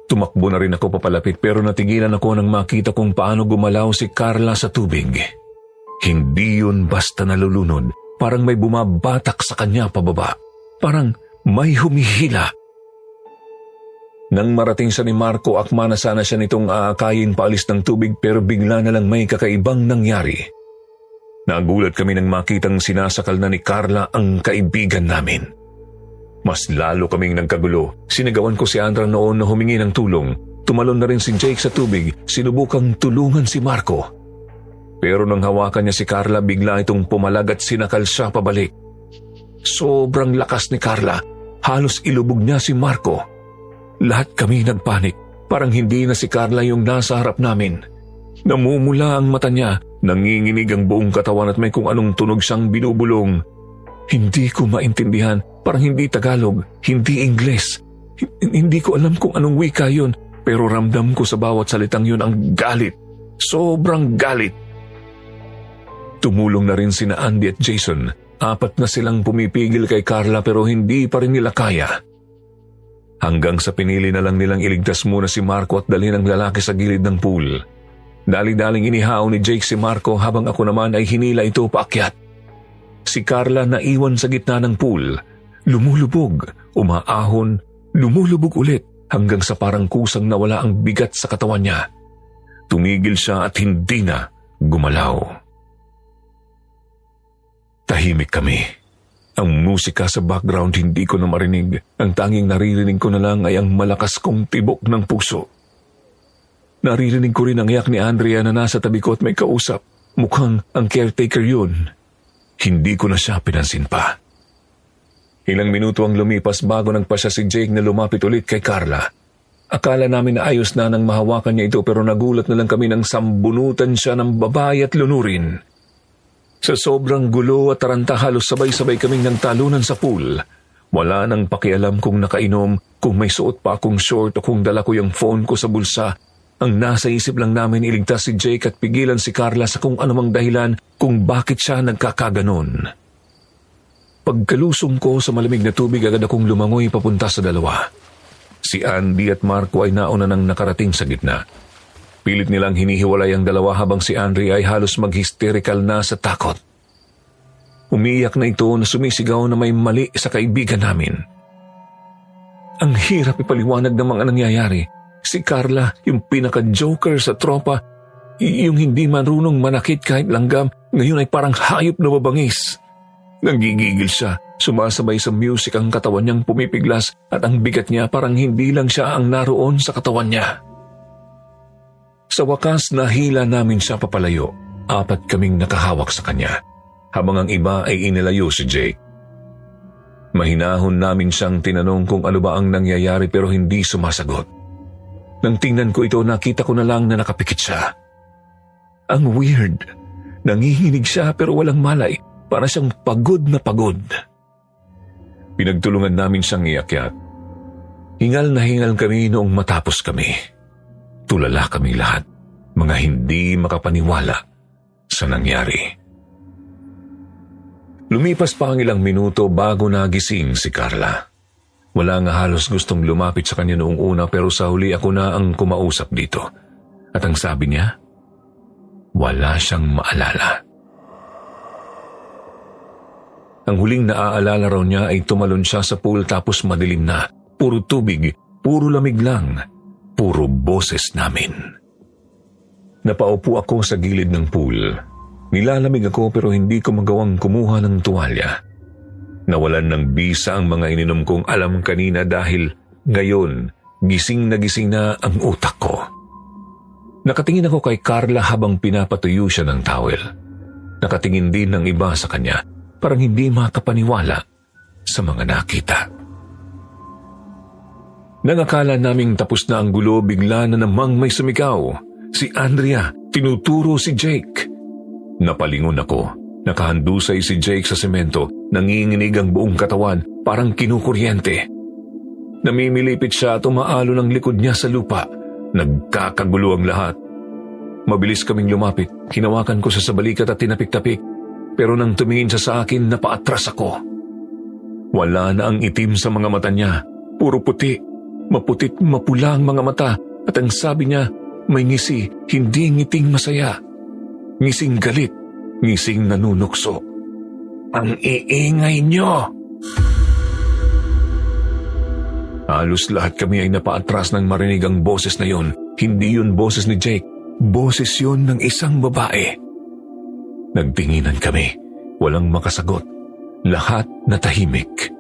Speaker 1: Tumakbo na rin ako papalapit pero natigilan ako nang makita kung paano gumalaw si Carla sa tubig. Hindi yun basta nalulunod, parang may bumabatak sa kanya pababa. Parang may humihila. Nang marating siya ni Marco, akma na sana siya nitong aakayin paalis ng tubig pero bigla na lang may kakaibang nangyari. Nagulat kami nang makitang sinasakal na ni Carla ang kaibigan namin. Mas lalo kaming nagkagulo. Sinigawan ko si Andra noon na humingi ng tulong. Tumalon na rin si Jake sa tubig. Sinubukang tulungan si Marco. Pero nang hawakan niya si Carla, bigla itong pumalag at sinakal siya pabalik. Sobrang lakas ni Carla. Halos ilubog niya si Marco. Lahat kami nagpanik. Parang hindi na si Carla yung nasa harap namin. Namumula ang mata niya. Nanginginig ang buong katawan at may kung anong tunog siyang binubulong. Hindi ko maintindihan, parang hindi Tagalog, hindi Ingles. H- hindi ko alam kung anong wika yun, pero ramdam ko sa bawat salitang yun ang galit. Sobrang galit. Tumulong na rin sina Andy at Jason. Apat na silang pumipigil kay Carla pero hindi pa rin nila kaya. Hanggang sa pinili na lang nilang iligtas muna si Marco at dalhin ang lalaki sa gilid ng pool. Dali-daling inihaw ni Jake si Marco habang ako naman ay hinila ito paakyat. Si Carla naiwan sa gitna ng pool. Lumulubog, umaahon, lumulubog ulit hanggang sa parang kusang nawala ang bigat sa katawan niya. Tumigil siya at hindi na gumalaw. Tahimik kami. Ang musika sa background hindi ko na marinig. Ang tanging naririnig ko na lang ay ang malakas kong tibok ng puso. Naririnig ko rin ang iyak ni Andrea na nasa tabi ko at may kausap. Mukhang ang caretaker yun. Hindi ko na siya pinansin pa. Ilang minuto ang lumipas bago nagpasya si Jake na lumapit ulit kay Carla. Akala namin na ayos na nang mahawakan niya ito pero nagulat na lang kami nang sambunutan siya ng babae at lunurin. Sa sobrang gulo at taranta halos sabay-sabay kaming nagtalunan sa pool. Wala nang pakialam kung nakainom, kung may suot pa akong short o kung dala ko yung phone ko sa bulsa. Ang nasa isip lang namin iligtas si Jake at pigilan si Carla sa kung anumang dahilan kung bakit siya nagkakaganon. Pagkalusong ko sa malamig na tubig, agad akong lumangoy papunta sa dalawa. Si Andy at Marco ay nauna nang nakarating sa gitna. Pilit nilang hinihiwalay ang dalawa habang si Andre ay halos mag-hysterical na sa takot. Umiyak na ito na sumisigaw na may mali sa kaibigan namin. Ang hirap ipaliwanag ng mga nangyayari. Si Carla, yung pinaka-joker sa tropa, yung hindi marunong manakit kahit langgam, ngayon ay parang hayop na mabangis. Nanggigigil siya, sumasabay sa music ang katawan niyang pumipiglas at ang bigat niya parang hindi lang siya ang naroon sa katawan niya. Sa wakas, nahila namin siya papalayo. Apat kaming nakahawak sa kanya, habang ang iba ay inilayo si Jake. Mahinahon namin siyang tinanong kung ano ba ang nangyayari pero hindi sumasagot. Nang tingnan ko ito, nakita ko na lang na nakapikit siya. Ang weird. Nangihinig siya pero walang malay. Para siyang pagod na pagod. Pinagtulungan namin siyang iakyat. Hingal na hingal kami noong matapos kami. Tulala kami lahat. Mga hindi makapaniwala sa nangyari. Lumipas pa ang ilang minuto bago nagising si Carla. Wala nga halos gustong lumapit sa kanya noong una pero sa huli ako na ang kumausap dito. At ang sabi niya, wala siyang maalala. Ang huling naaalala raw niya ay tumalon siya sa pool tapos madilim na. Puro tubig, puro lamig lang, puro boses namin. Napaupo ako sa gilid ng pool. Nilalamig ako pero hindi ko magawang kumuha ng tuwalya. Nawalan ng bisa ang mga ininom kong alam kanina dahil ngayon gising na gising na ang utak ko. Nakatingin ako kay Carla habang pinapatuyo siya ng towel. Nakatingin din ng iba sa kanya, parang hindi makapaniwala sa mga nakita. Nang akala naming tapos na ang gulo, bigla na namang may sumigaw. Si Andrea, tinuturo si Jake. Napalingon ako. Nakahandusay si Jake sa semento, nanginginig ang buong katawan, parang kinukuryente. Namimilipit siya at umaalo ng likod niya sa lupa. Nagkakagulo ang lahat. Mabilis kaming lumapit, hinawakan ko siya sa balikat at tinapik-tapik, pero nang tumingin siya sa akin, napaatras ako. Wala na ang itim sa mga mata niya, puro puti. Maputit mapula ang mga mata at ang sabi niya, may ngisi, hindi ngiting masaya. Ngising galit, ngising nanunukso. Ang iingay niyo! Halos lahat kami ay napaatras nang marinig ang boses na yon. Hindi yun boses ni Jake, boses yun ng isang babae. Nagtinginan kami, walang makasagot. Lahat natahimik.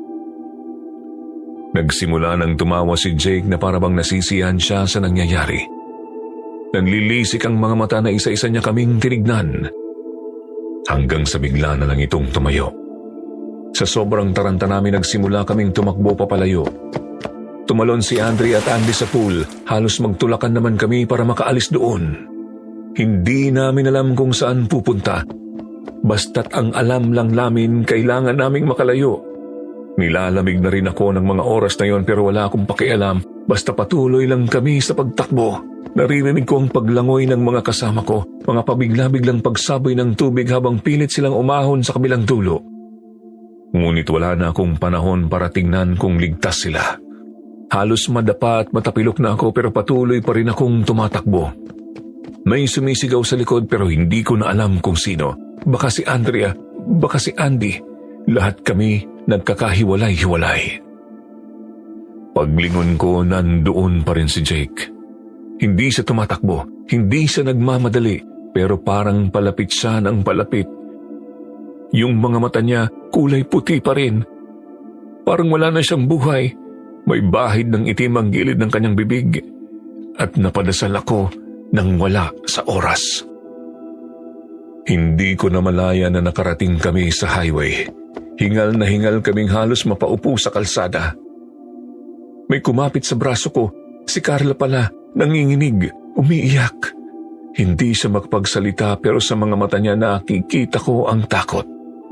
Speaker 1: Nagsimula nang tumawa si Jake na parabang nasisiyahan siya sa nangyayari. Naglilisik ang mga mata na isa-isa niya kaming tinignan. Hanggang sa bigla na lang itong tumayo. Sa sobrang taranta namin nagsimula kaming tumakbo papalayo. Tumalon si Andre at Andy sa pool. Halos magtulakan naman kami para makaalis doon. Hindi namin alam kung saan pupunta. Basta't ang alam lang namin kailangan naming makalayo. Nilalamig na rin ako ng mga oras na yon pero wala akong pakialam. Basta patuloy lang kami sa pagtakbo. Naririnig ko ang paglangoy ng mga kasama ko. Mga pabigla-biglang pagsaboy ng tubig habang pilit silang umahon sa kabilang dulo. Ngunit wala na akong panahon para tingnan kung ligtas sila. Halos madapa at matapilok na ako pero patuloy pa rin akong tumatakbo. May sumisigaw sa likod pero hindi ko na alam kung sino. Baka si Andrea, baka si Andy. Lahat kami nagkakahiwalay-hiwalay. Paglingon ko, nandoon pa rin si Jake. Hindi siya tumatakbo, hindi siya nagmamadali, pero parang palapit siya ng palapit. Yung mga mata niya, kulay puti pa rin. Parang wala na siyang buhay. May bahid ng itim ang gilid ng kanyang bibig. At napadasal ako nang wala sa oras. Hindi ko na malaya na nakarating kami sa highway. Hingal na hingal kaming halos mapaupo sa kalsada. May kumapit sa braso ko. Si Carla pala, nanginginig, umiiyak. Hindi siya makapagsalita pero sa mga mata niya nakikita ko ang takot.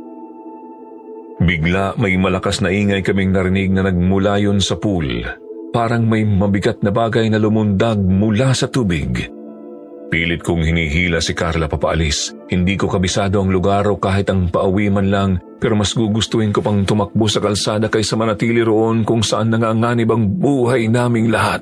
Speaker 1: Bigla may malakas na ingay kaming narinig na nagmula yun sa pool. Parang may mabigat na bagay na lumundag mula sa tubig. Pilit kong hinihila si Carla papaalis. Hindi ko kabisado ang lugar o kahit ang pauwi man lang, pero mas gugustuhin ko pang tumakbo sa kalsada kaysa manatili roon kung saan nanganganib ang buhay naming lahat.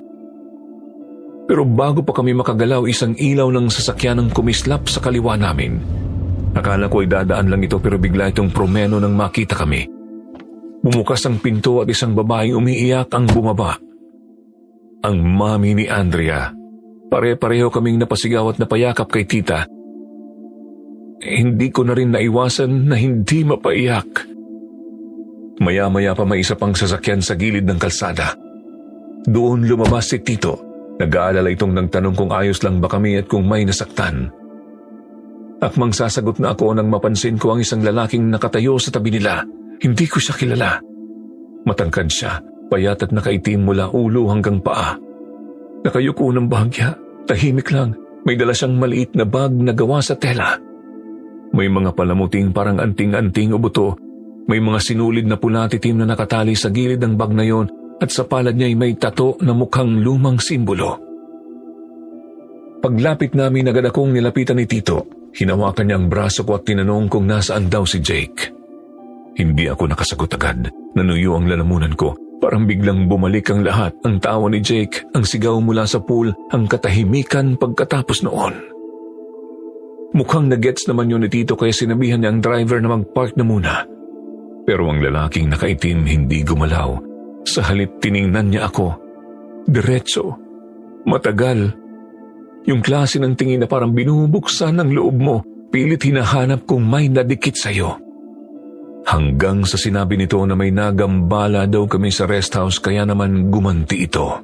Speaker 1: Pero bago pa kami makagalaw, isang ilaw ng sasakyan ang kumislap sa kaliwa namin. Akala ko ay dadaan lang ito pero bigla itong promeno nang makita kami. Bumukas ang pinto at isang babaeng umiiyak ang bumaba. Ang mami ni Andrea. Pare-pareho kaming napasigaw at napayakap kay tita. Eh, hindi ko na rin naiwasan na hindi mapaiyak. Maya-maya pa may isa pang sasakyan sa gilid ng kalsada. Doon lumabas si Tito. Nag-aalala itong nagtanong kung ayos lang ba kami at kung may nasaktan. Akmang sasagot na ako nang mapansin ko ang isang lalaking nakatayo sa tabi nila. Hindi ko siya kilala. Matangkad siya, payat at nakaitim mula ulo hanggang paa. Nakayuko ng bahagya, tahimik lang. May dala siyang maliit na bag na gawa sa tela. May mga palamuting parang anting-anting o buto. May mga sinulid na pula at itim na nakatali sa gilid ng bag na yon at sa palad niya ay may tato na mukhang lumang simbolo. Paglapit namin agad akong nilapitan ni Tito. Hinawakan niya ang braso ko at tinanong kung nasaan daw si Jake. Hindi ako nakasagot agad. Nanuyo ang lalamunan ko. Parang biglang bumalik ang lahat. Ang tawa ni Jake, ang sigaw mula sa pool, ang katahimikan pagkatapos noon. Mukhang nagets naman yun ni Tito kaya sinabihan niya ang driver na mag-park na muna. Pero ang lalaking nakaitim hindi gumalaw. Sa halip tiningnan niya ako. Diretso. Matagal. Yung klase ng tingin na parang binubuksan ang loob mo, pilit hinahanap kung may nadikit sa'yo. Hanggang sa sinabi nito na may nagambala daw kami sa rest house kaya naman gumanti ito.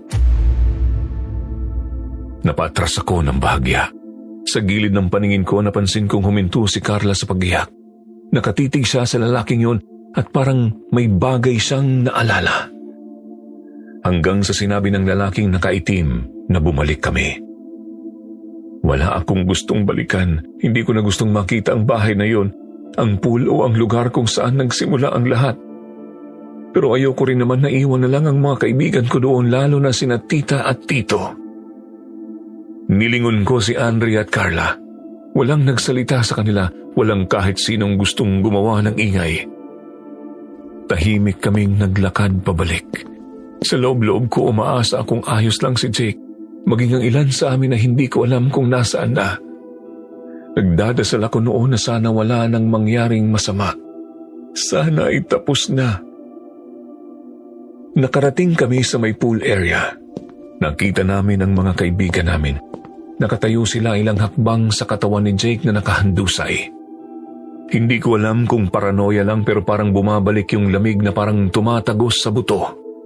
Speaker 1: Napatras ako ng bahagya. Sa gilid ng paningin ko napansin kong huminto si Carla sa pag-iyak. Nakatitig siya sa lalaking yun at parang may bagay siyang naalala. Hanggang sa sinabi ng lalaking nakaitim na bumalik kami. Wala akong gustong balikan. Hindi ko na gustong makita ang bahay na yon, ang pool o ang lugar kung saan nagsimula ang lahat. Pero ayoko rin naman na iwan na lang ang mga kaibigan ko doon, lalo na sina tita at tito. Nilingon ko si Andrea at Carla. Walang nagsalita sa kanila, walang kahit sinong gustong gumawa ng ingay. Tahimik kaming naglakad pabalik. Sa loob-loob ko umaasa akong ayos lang si Jake, maging ang ilan sa amin na hindi ko alam kung nasaan na. Nagdadasal ako noon na sana wala nang mangyaring masama. Sana ay tapos na. Nakarating kami sa may pool area. Nakita namin ang mga kaibigan namin. Nakatayo sila ilang hakbang sa katawan ni Jake na nakahandusay. Hindi ko alam kung paranoia lang pero parang bumabalik yung lamig na parang tumatagos sa buto.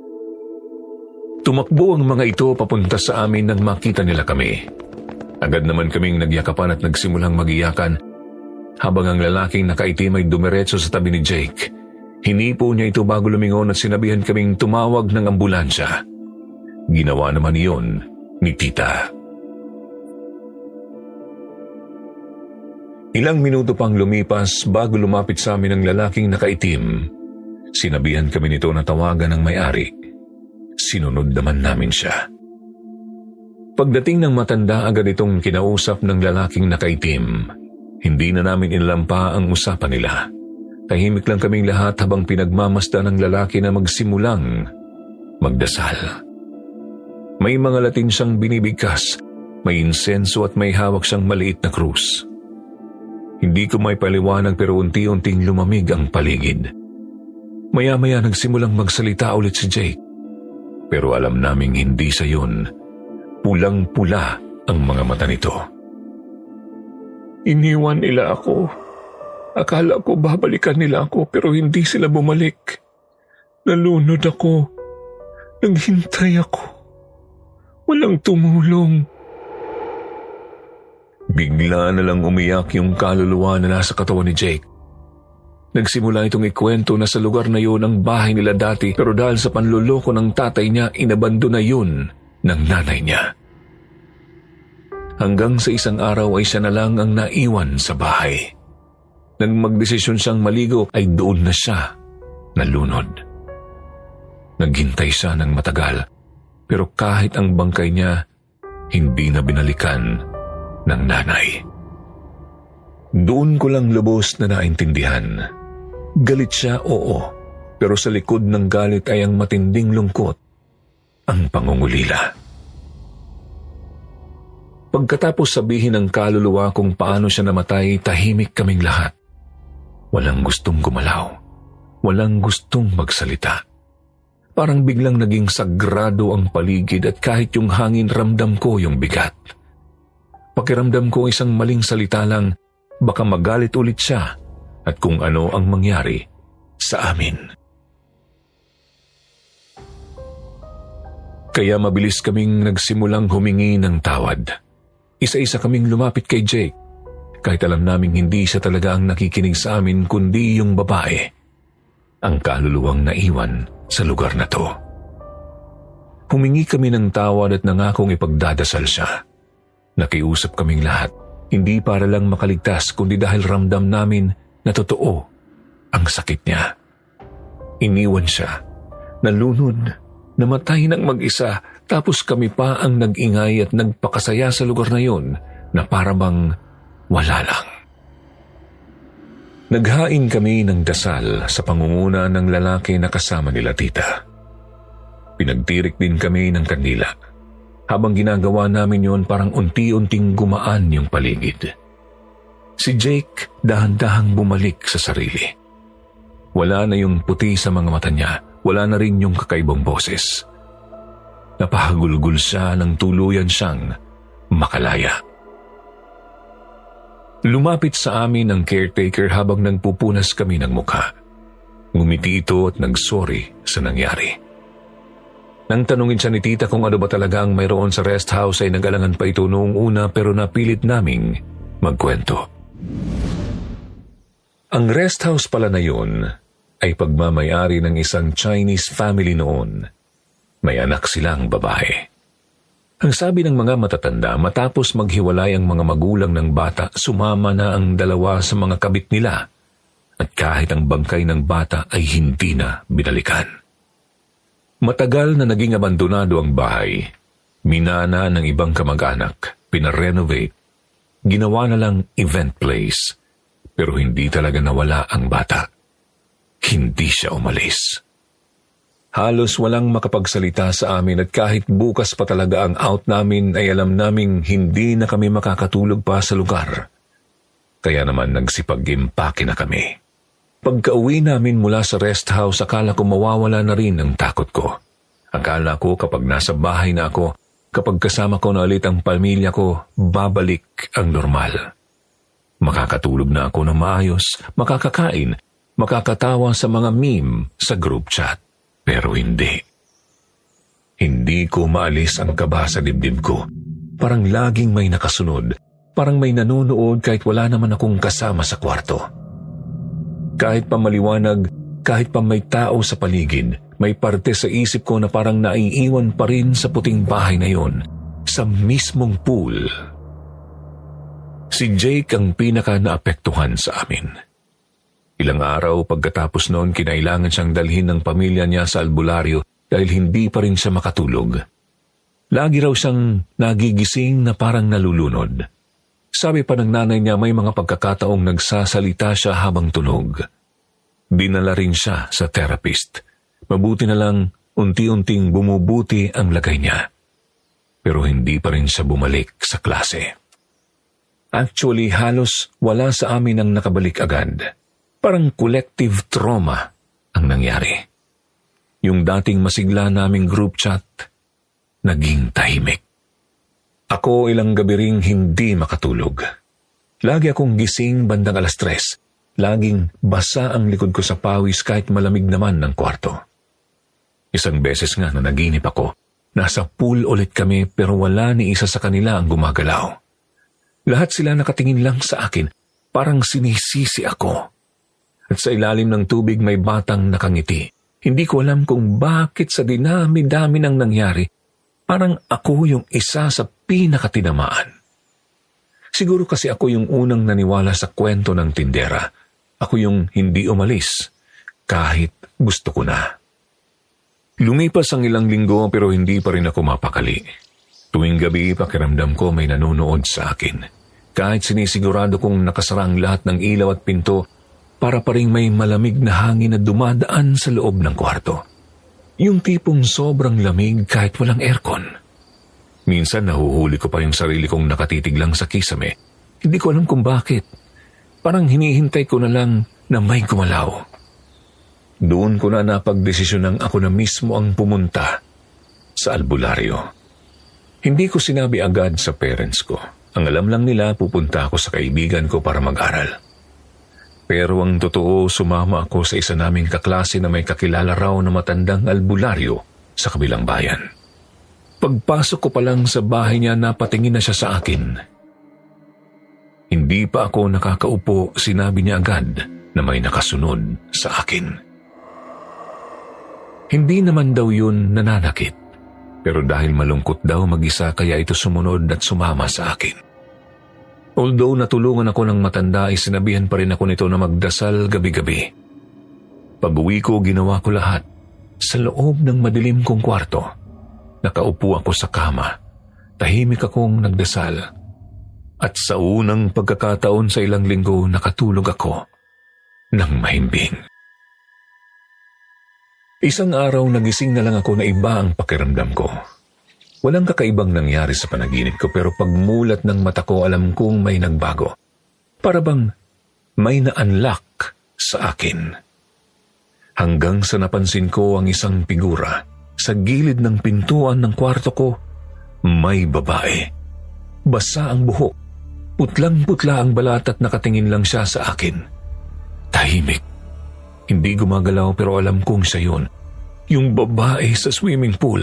Speaker 1: Tumakbo ang mga ito papunta sa amin nang makita nila kami. Agad naman kaming nagyakapan at nagsimulang magiyakan habang ang lalaking nakaitim ay dumiretso sa tabi ni Jake. Hinipo niya ito bago lumingon at sinabihan kaming tumawag ng ambulansya. Ginawa naman iyon ni Tita. Ilang minuto pang lumipas bago lumapit sa amin ang lalaking nakaitim. Sinabihan kami nito na tawagan ng may-ari. Sinunod naman namin siya. Pagdating ng matanda, agad itong kinausap ng lalaking nakaitim. Hindi na namin inalampa ang usapan nila. Tahimik lang kaming lahat habang pinagmamasdan ng lalaki na magsimulang magdasal. May mga Latin siyang binibigkas, may insenso at may hawak siyang maliit na krus. Hindi ko may paliwanag pero unti-unting lumamig ang paligid. Maya-maya nagsimulang magsalita ulit si Jake. Pero alam naming hindi sa yun. Pulang-pula ang mga mata nito. Iniwan nila ako. Akala ko babalikan nila ako pero hindi sila bumalik. Nalunod ako. Naghintay ako. Walang tumulong. Bigla na lang umiyak yung kaluluwa na nasa katawan ni Jake. Nagsimula itong ikwento na sa lugar na yun ang bahay nila dati pero dahil sa panluloko ng tatay niya, inabando na yun ng nanay niya. Hanggang sa isang araw ay siya na lang ang naiwan sa bahay. Nang magdesisyon siyang maligo ay doon na siya nalunod. Naghintay siya ng matagal pero kahit ang bangkay niya hindi na binalikan ng nanay. Doon ko lang lubos na naintindihan. Galit siya, oo, pero sa likod ng galit ay ang matinding lungkot, ang pangungulila. Pagkatapos sabihin ng kaluluwa kung paano siya namatay, tahimik kaming lahat. Walang gustong gumalaw. Walang gustong magsalita. Parang biglang naging sagrado ang paligid at kahit yung hangin ramdam ko yung bigat. Pakiramdam ko isang maling salita lang, baka magalit ulit siya at kung ano ang mangyari sa amin. Kaya mabilis kaming nagsimulang humingi ng tawad. Isa-isa kaming lumapit kay Jake, kahit alam naming hindi siya talaga ang nakikinig sa amin kundi yung babae, ang kaluluwang naiwan sa lugar na to. Humingi kami ng tawad at nangakong ipagdadasal siya. Nakiusap kaming lahat, hindi para lang makaligtas kundi dahil ramdam namin na totoo ang sakit niya. Iniwan siya, nalunod, namatay ng mag-isa, tapos kami pa ang nag-ingay at nagpakasaya sa lugar na yun na para bang wala lang. Naghain kami ng dasal sa pangunguna ng lalaki na kasama nila Tita. Pinagtirik din kami ng kandila. Habang ginagawa namin yon, parang unti-unting gumaan yung paligid. Si Jake dahan-dahang bumalik sa sarili. Wala na yung puti sa mga mata niya, wala na rin yung kakaibang boses. Napahagulgul siya ng tuluyan siyang makalaya. Lumapit sa amin ang caretaker habang nagpupunas kami ng mukha. Ngumiti ito at nagsorry sa nangyari. Nang tanungin siya ni Tita kung ano ba talaga ang mayroon sa rest house ay nagalangan pa ito noong una pero napilit naming magkwento. Ang rest house pala na yun ay pagmamayari ng isang Chinese family noon. May anak silang babae. Ang sabi ng mga matatanda, matapos maghiwalay ang mga magulang ng bata, sumama na ang dalawa sa mga kabit nila at kahit ang bangkay ng bata ay hindi na binalikan. Matagal na naging abandonado ang bahay. Minana ng ibang kamag-anak, pinarenovate, ginawa na lang event place, pero hindi talaga nawala ang bata. Hindi siya umalis. Halos walang makapagsalita sa amin at kahit bukas pa talaga ang out namin ay alam naming hindi na kami makakatulog pa sa lugar. Kaya naman nagsipag-impake na kami. Pagka-uwi namin mula sa rest house, akala ko mawawala na rin ang takot ko. Akala ko kapag nasa bahay na ako, kapag kasama ko na ulit ang pamilya ko, babalik ang normal. Makakatulog na ako ng maayos, makakakain, makakatawa sa mga meme sa group chat. Pero hindi. Hindi ko maalis ang kaba sa dibdib ko. Parang laging may nakasunod. Parang may nanonood kahit wala naman akong kasama sa kwarto. Kahit pa maliwanag, kahit pa may tao sa paligid, may parte sa isip ko na parang naiiwan pa rin sa puting bahay na yon, sa mismong pool. Si Jake ang pinaka naapektuhan sa amin. Ilang araw pagkatapos noon, kinailangan siyang dalhin ng pamilya niya sa albularyo dahil hindi pa rin siya makatulog. Lagi raw siyang nagigising na parang nalulunod. Sabi pa ng nanay niya may mga pagkakataong nagsasalita siya habang tulog. Dinala rin siya sa therapist. Mabuti na lang unti-unting bumubuti ang lagay niya. Pero hindi pa rin siya bumalik sa klase. Actually, halos wala sa amin ang nakabalik agad. Parang collective trauma ang nangyari. Yung dating masigla naming group chat, naging tahimik. Ako ilang gabi ring hindi makatulog. Lagi akong gising bandang alas tres. Laging basa ang likod ko sa pawis kahit malamig naman ng kwarto. Isang beses nga na naginip ako, nasa pool ulit kami pero wala ni isa sa kanila ang gumagalaw. Lahat sila nakatingin lang sa akin, parang sinisisi ako. At sa ilalim ng tubig may batang nakangiti. Hindi ko alam kung bakit sa dinami-dami ng nangyari, parang ako yung isa sa pinakatinamaan. Siguro kasi ako yung unang naniwala sa kwento ng tindera. Ako yung hindi umalis, kahit gusto ko na. Lumipas ang ilang linggo pero hindi pa rin ako mapakali. Tuwing gabi, pakiramdam ko may nanonood sa akin. Kahit sinisigurado kong nakasara ang lahat ng ilaw at pinto, para pa rin may malamig na hangin na dumadaan sa loob ng kwarto. Yung tipong sobrang lamig kahit walang aircon. Minsan nahuhuli ko pa yung sarili kong nakatitig lang sa kisame. Hindi ko alam kung bakit. Parang hinihintay ko na lang na may gumalaw. Doon ko na napagdesisyon ako na mismo ang pumunta sa albularyo. Hindi ko sinabi agad sa parents ko. Ang alam lang nila, pupunta ako sa kaibigan ko para mag-aral. Pero ang totoo, sumama ako sa isa naming kaklase na may kakilala raw na matandang albularyo sa kabilang bayan. Pagpasok ko pa lang sa bahay niya, napatingin na siya sa akin. Hindi pa ako nakakaupo, sinabi niya agad na may nakasunod sa akin. Hindi naman daw yun nananakit, pero dahil malungkot daw mag-isa kaya ito sumunod at sumama sa akin. Although natulungan ako ng matanda, ay sinabihan pa rin ako nito na magdasal gabi-gabi. Pag-uwi ko, ginawa ko lahat sa loob ng madilim kong kwarto. Nakaupo ako sa kama. Tahimik akong nagdasal. At sa unang pagkakataon sa ilang linggo, nakatulog ako ng mahimbing. Isang araw, nagising na lang ako na iba ang pakiramdam ko. Walang kakaibang nangyari sa panaginip ko pero pagmulat ng mata ko alam kong may nagbago. Para bang may na-unlock sa akin. Hanggang sa napansin ko ang isang figura sa gilid ng pintuan ng kwarto ko, may babae. Basa ang buhok, putlang-putla ang balat at nakatingin lang siya sa akin. Tahimik. Hindi gumagalaw pero alam kong siya yun. Yung babae sa swimming pool.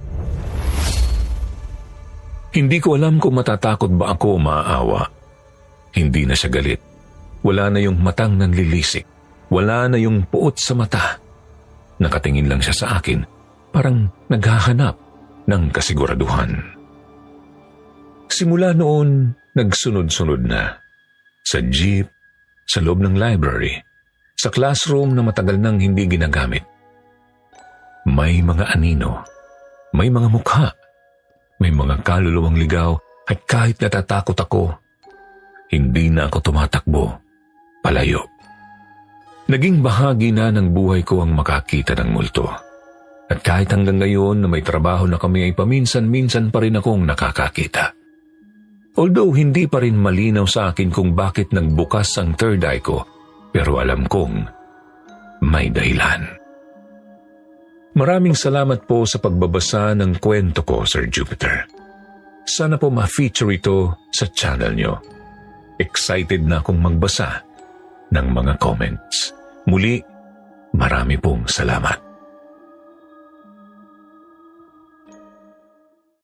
Speaker 1: Hindi ko alam kung matatakot ba ako o maaawa. Hindi na siya galit. Wala na yung matang nanlilisik. Wala na yung puot sa mata. Nakatingin lang siya sa akin, parang naghahanap ng kasiguraduhan. Simula noon, nagsunod-sunod na. Sa jeep, sa loob ng library, sa classroom na matagal nang hindi ginagamit. May mga anino, may mga mukha, may mga kaluluwang ligaw at kahit natatakot ako, hindi na ako tumatakbo, palayo. Naging bahagi na ng buhay ko ang makakita ng multo. At kahit hanggang ngayon na may trabaho na kami ay paminsan-minsan pa rin akong nakakakita. Although hindi pa rin malinaw sa akin kung bakit nagbukas ang third eye ko, pero alam kong may dahilan. Maraming salamat po sa pagbabasa ng kwento ko, Sir Jupiter. Sana po ma-feature ito sa channel nyo. Excited na akong magbasa ng mga comments. Muli, marami pong salamat.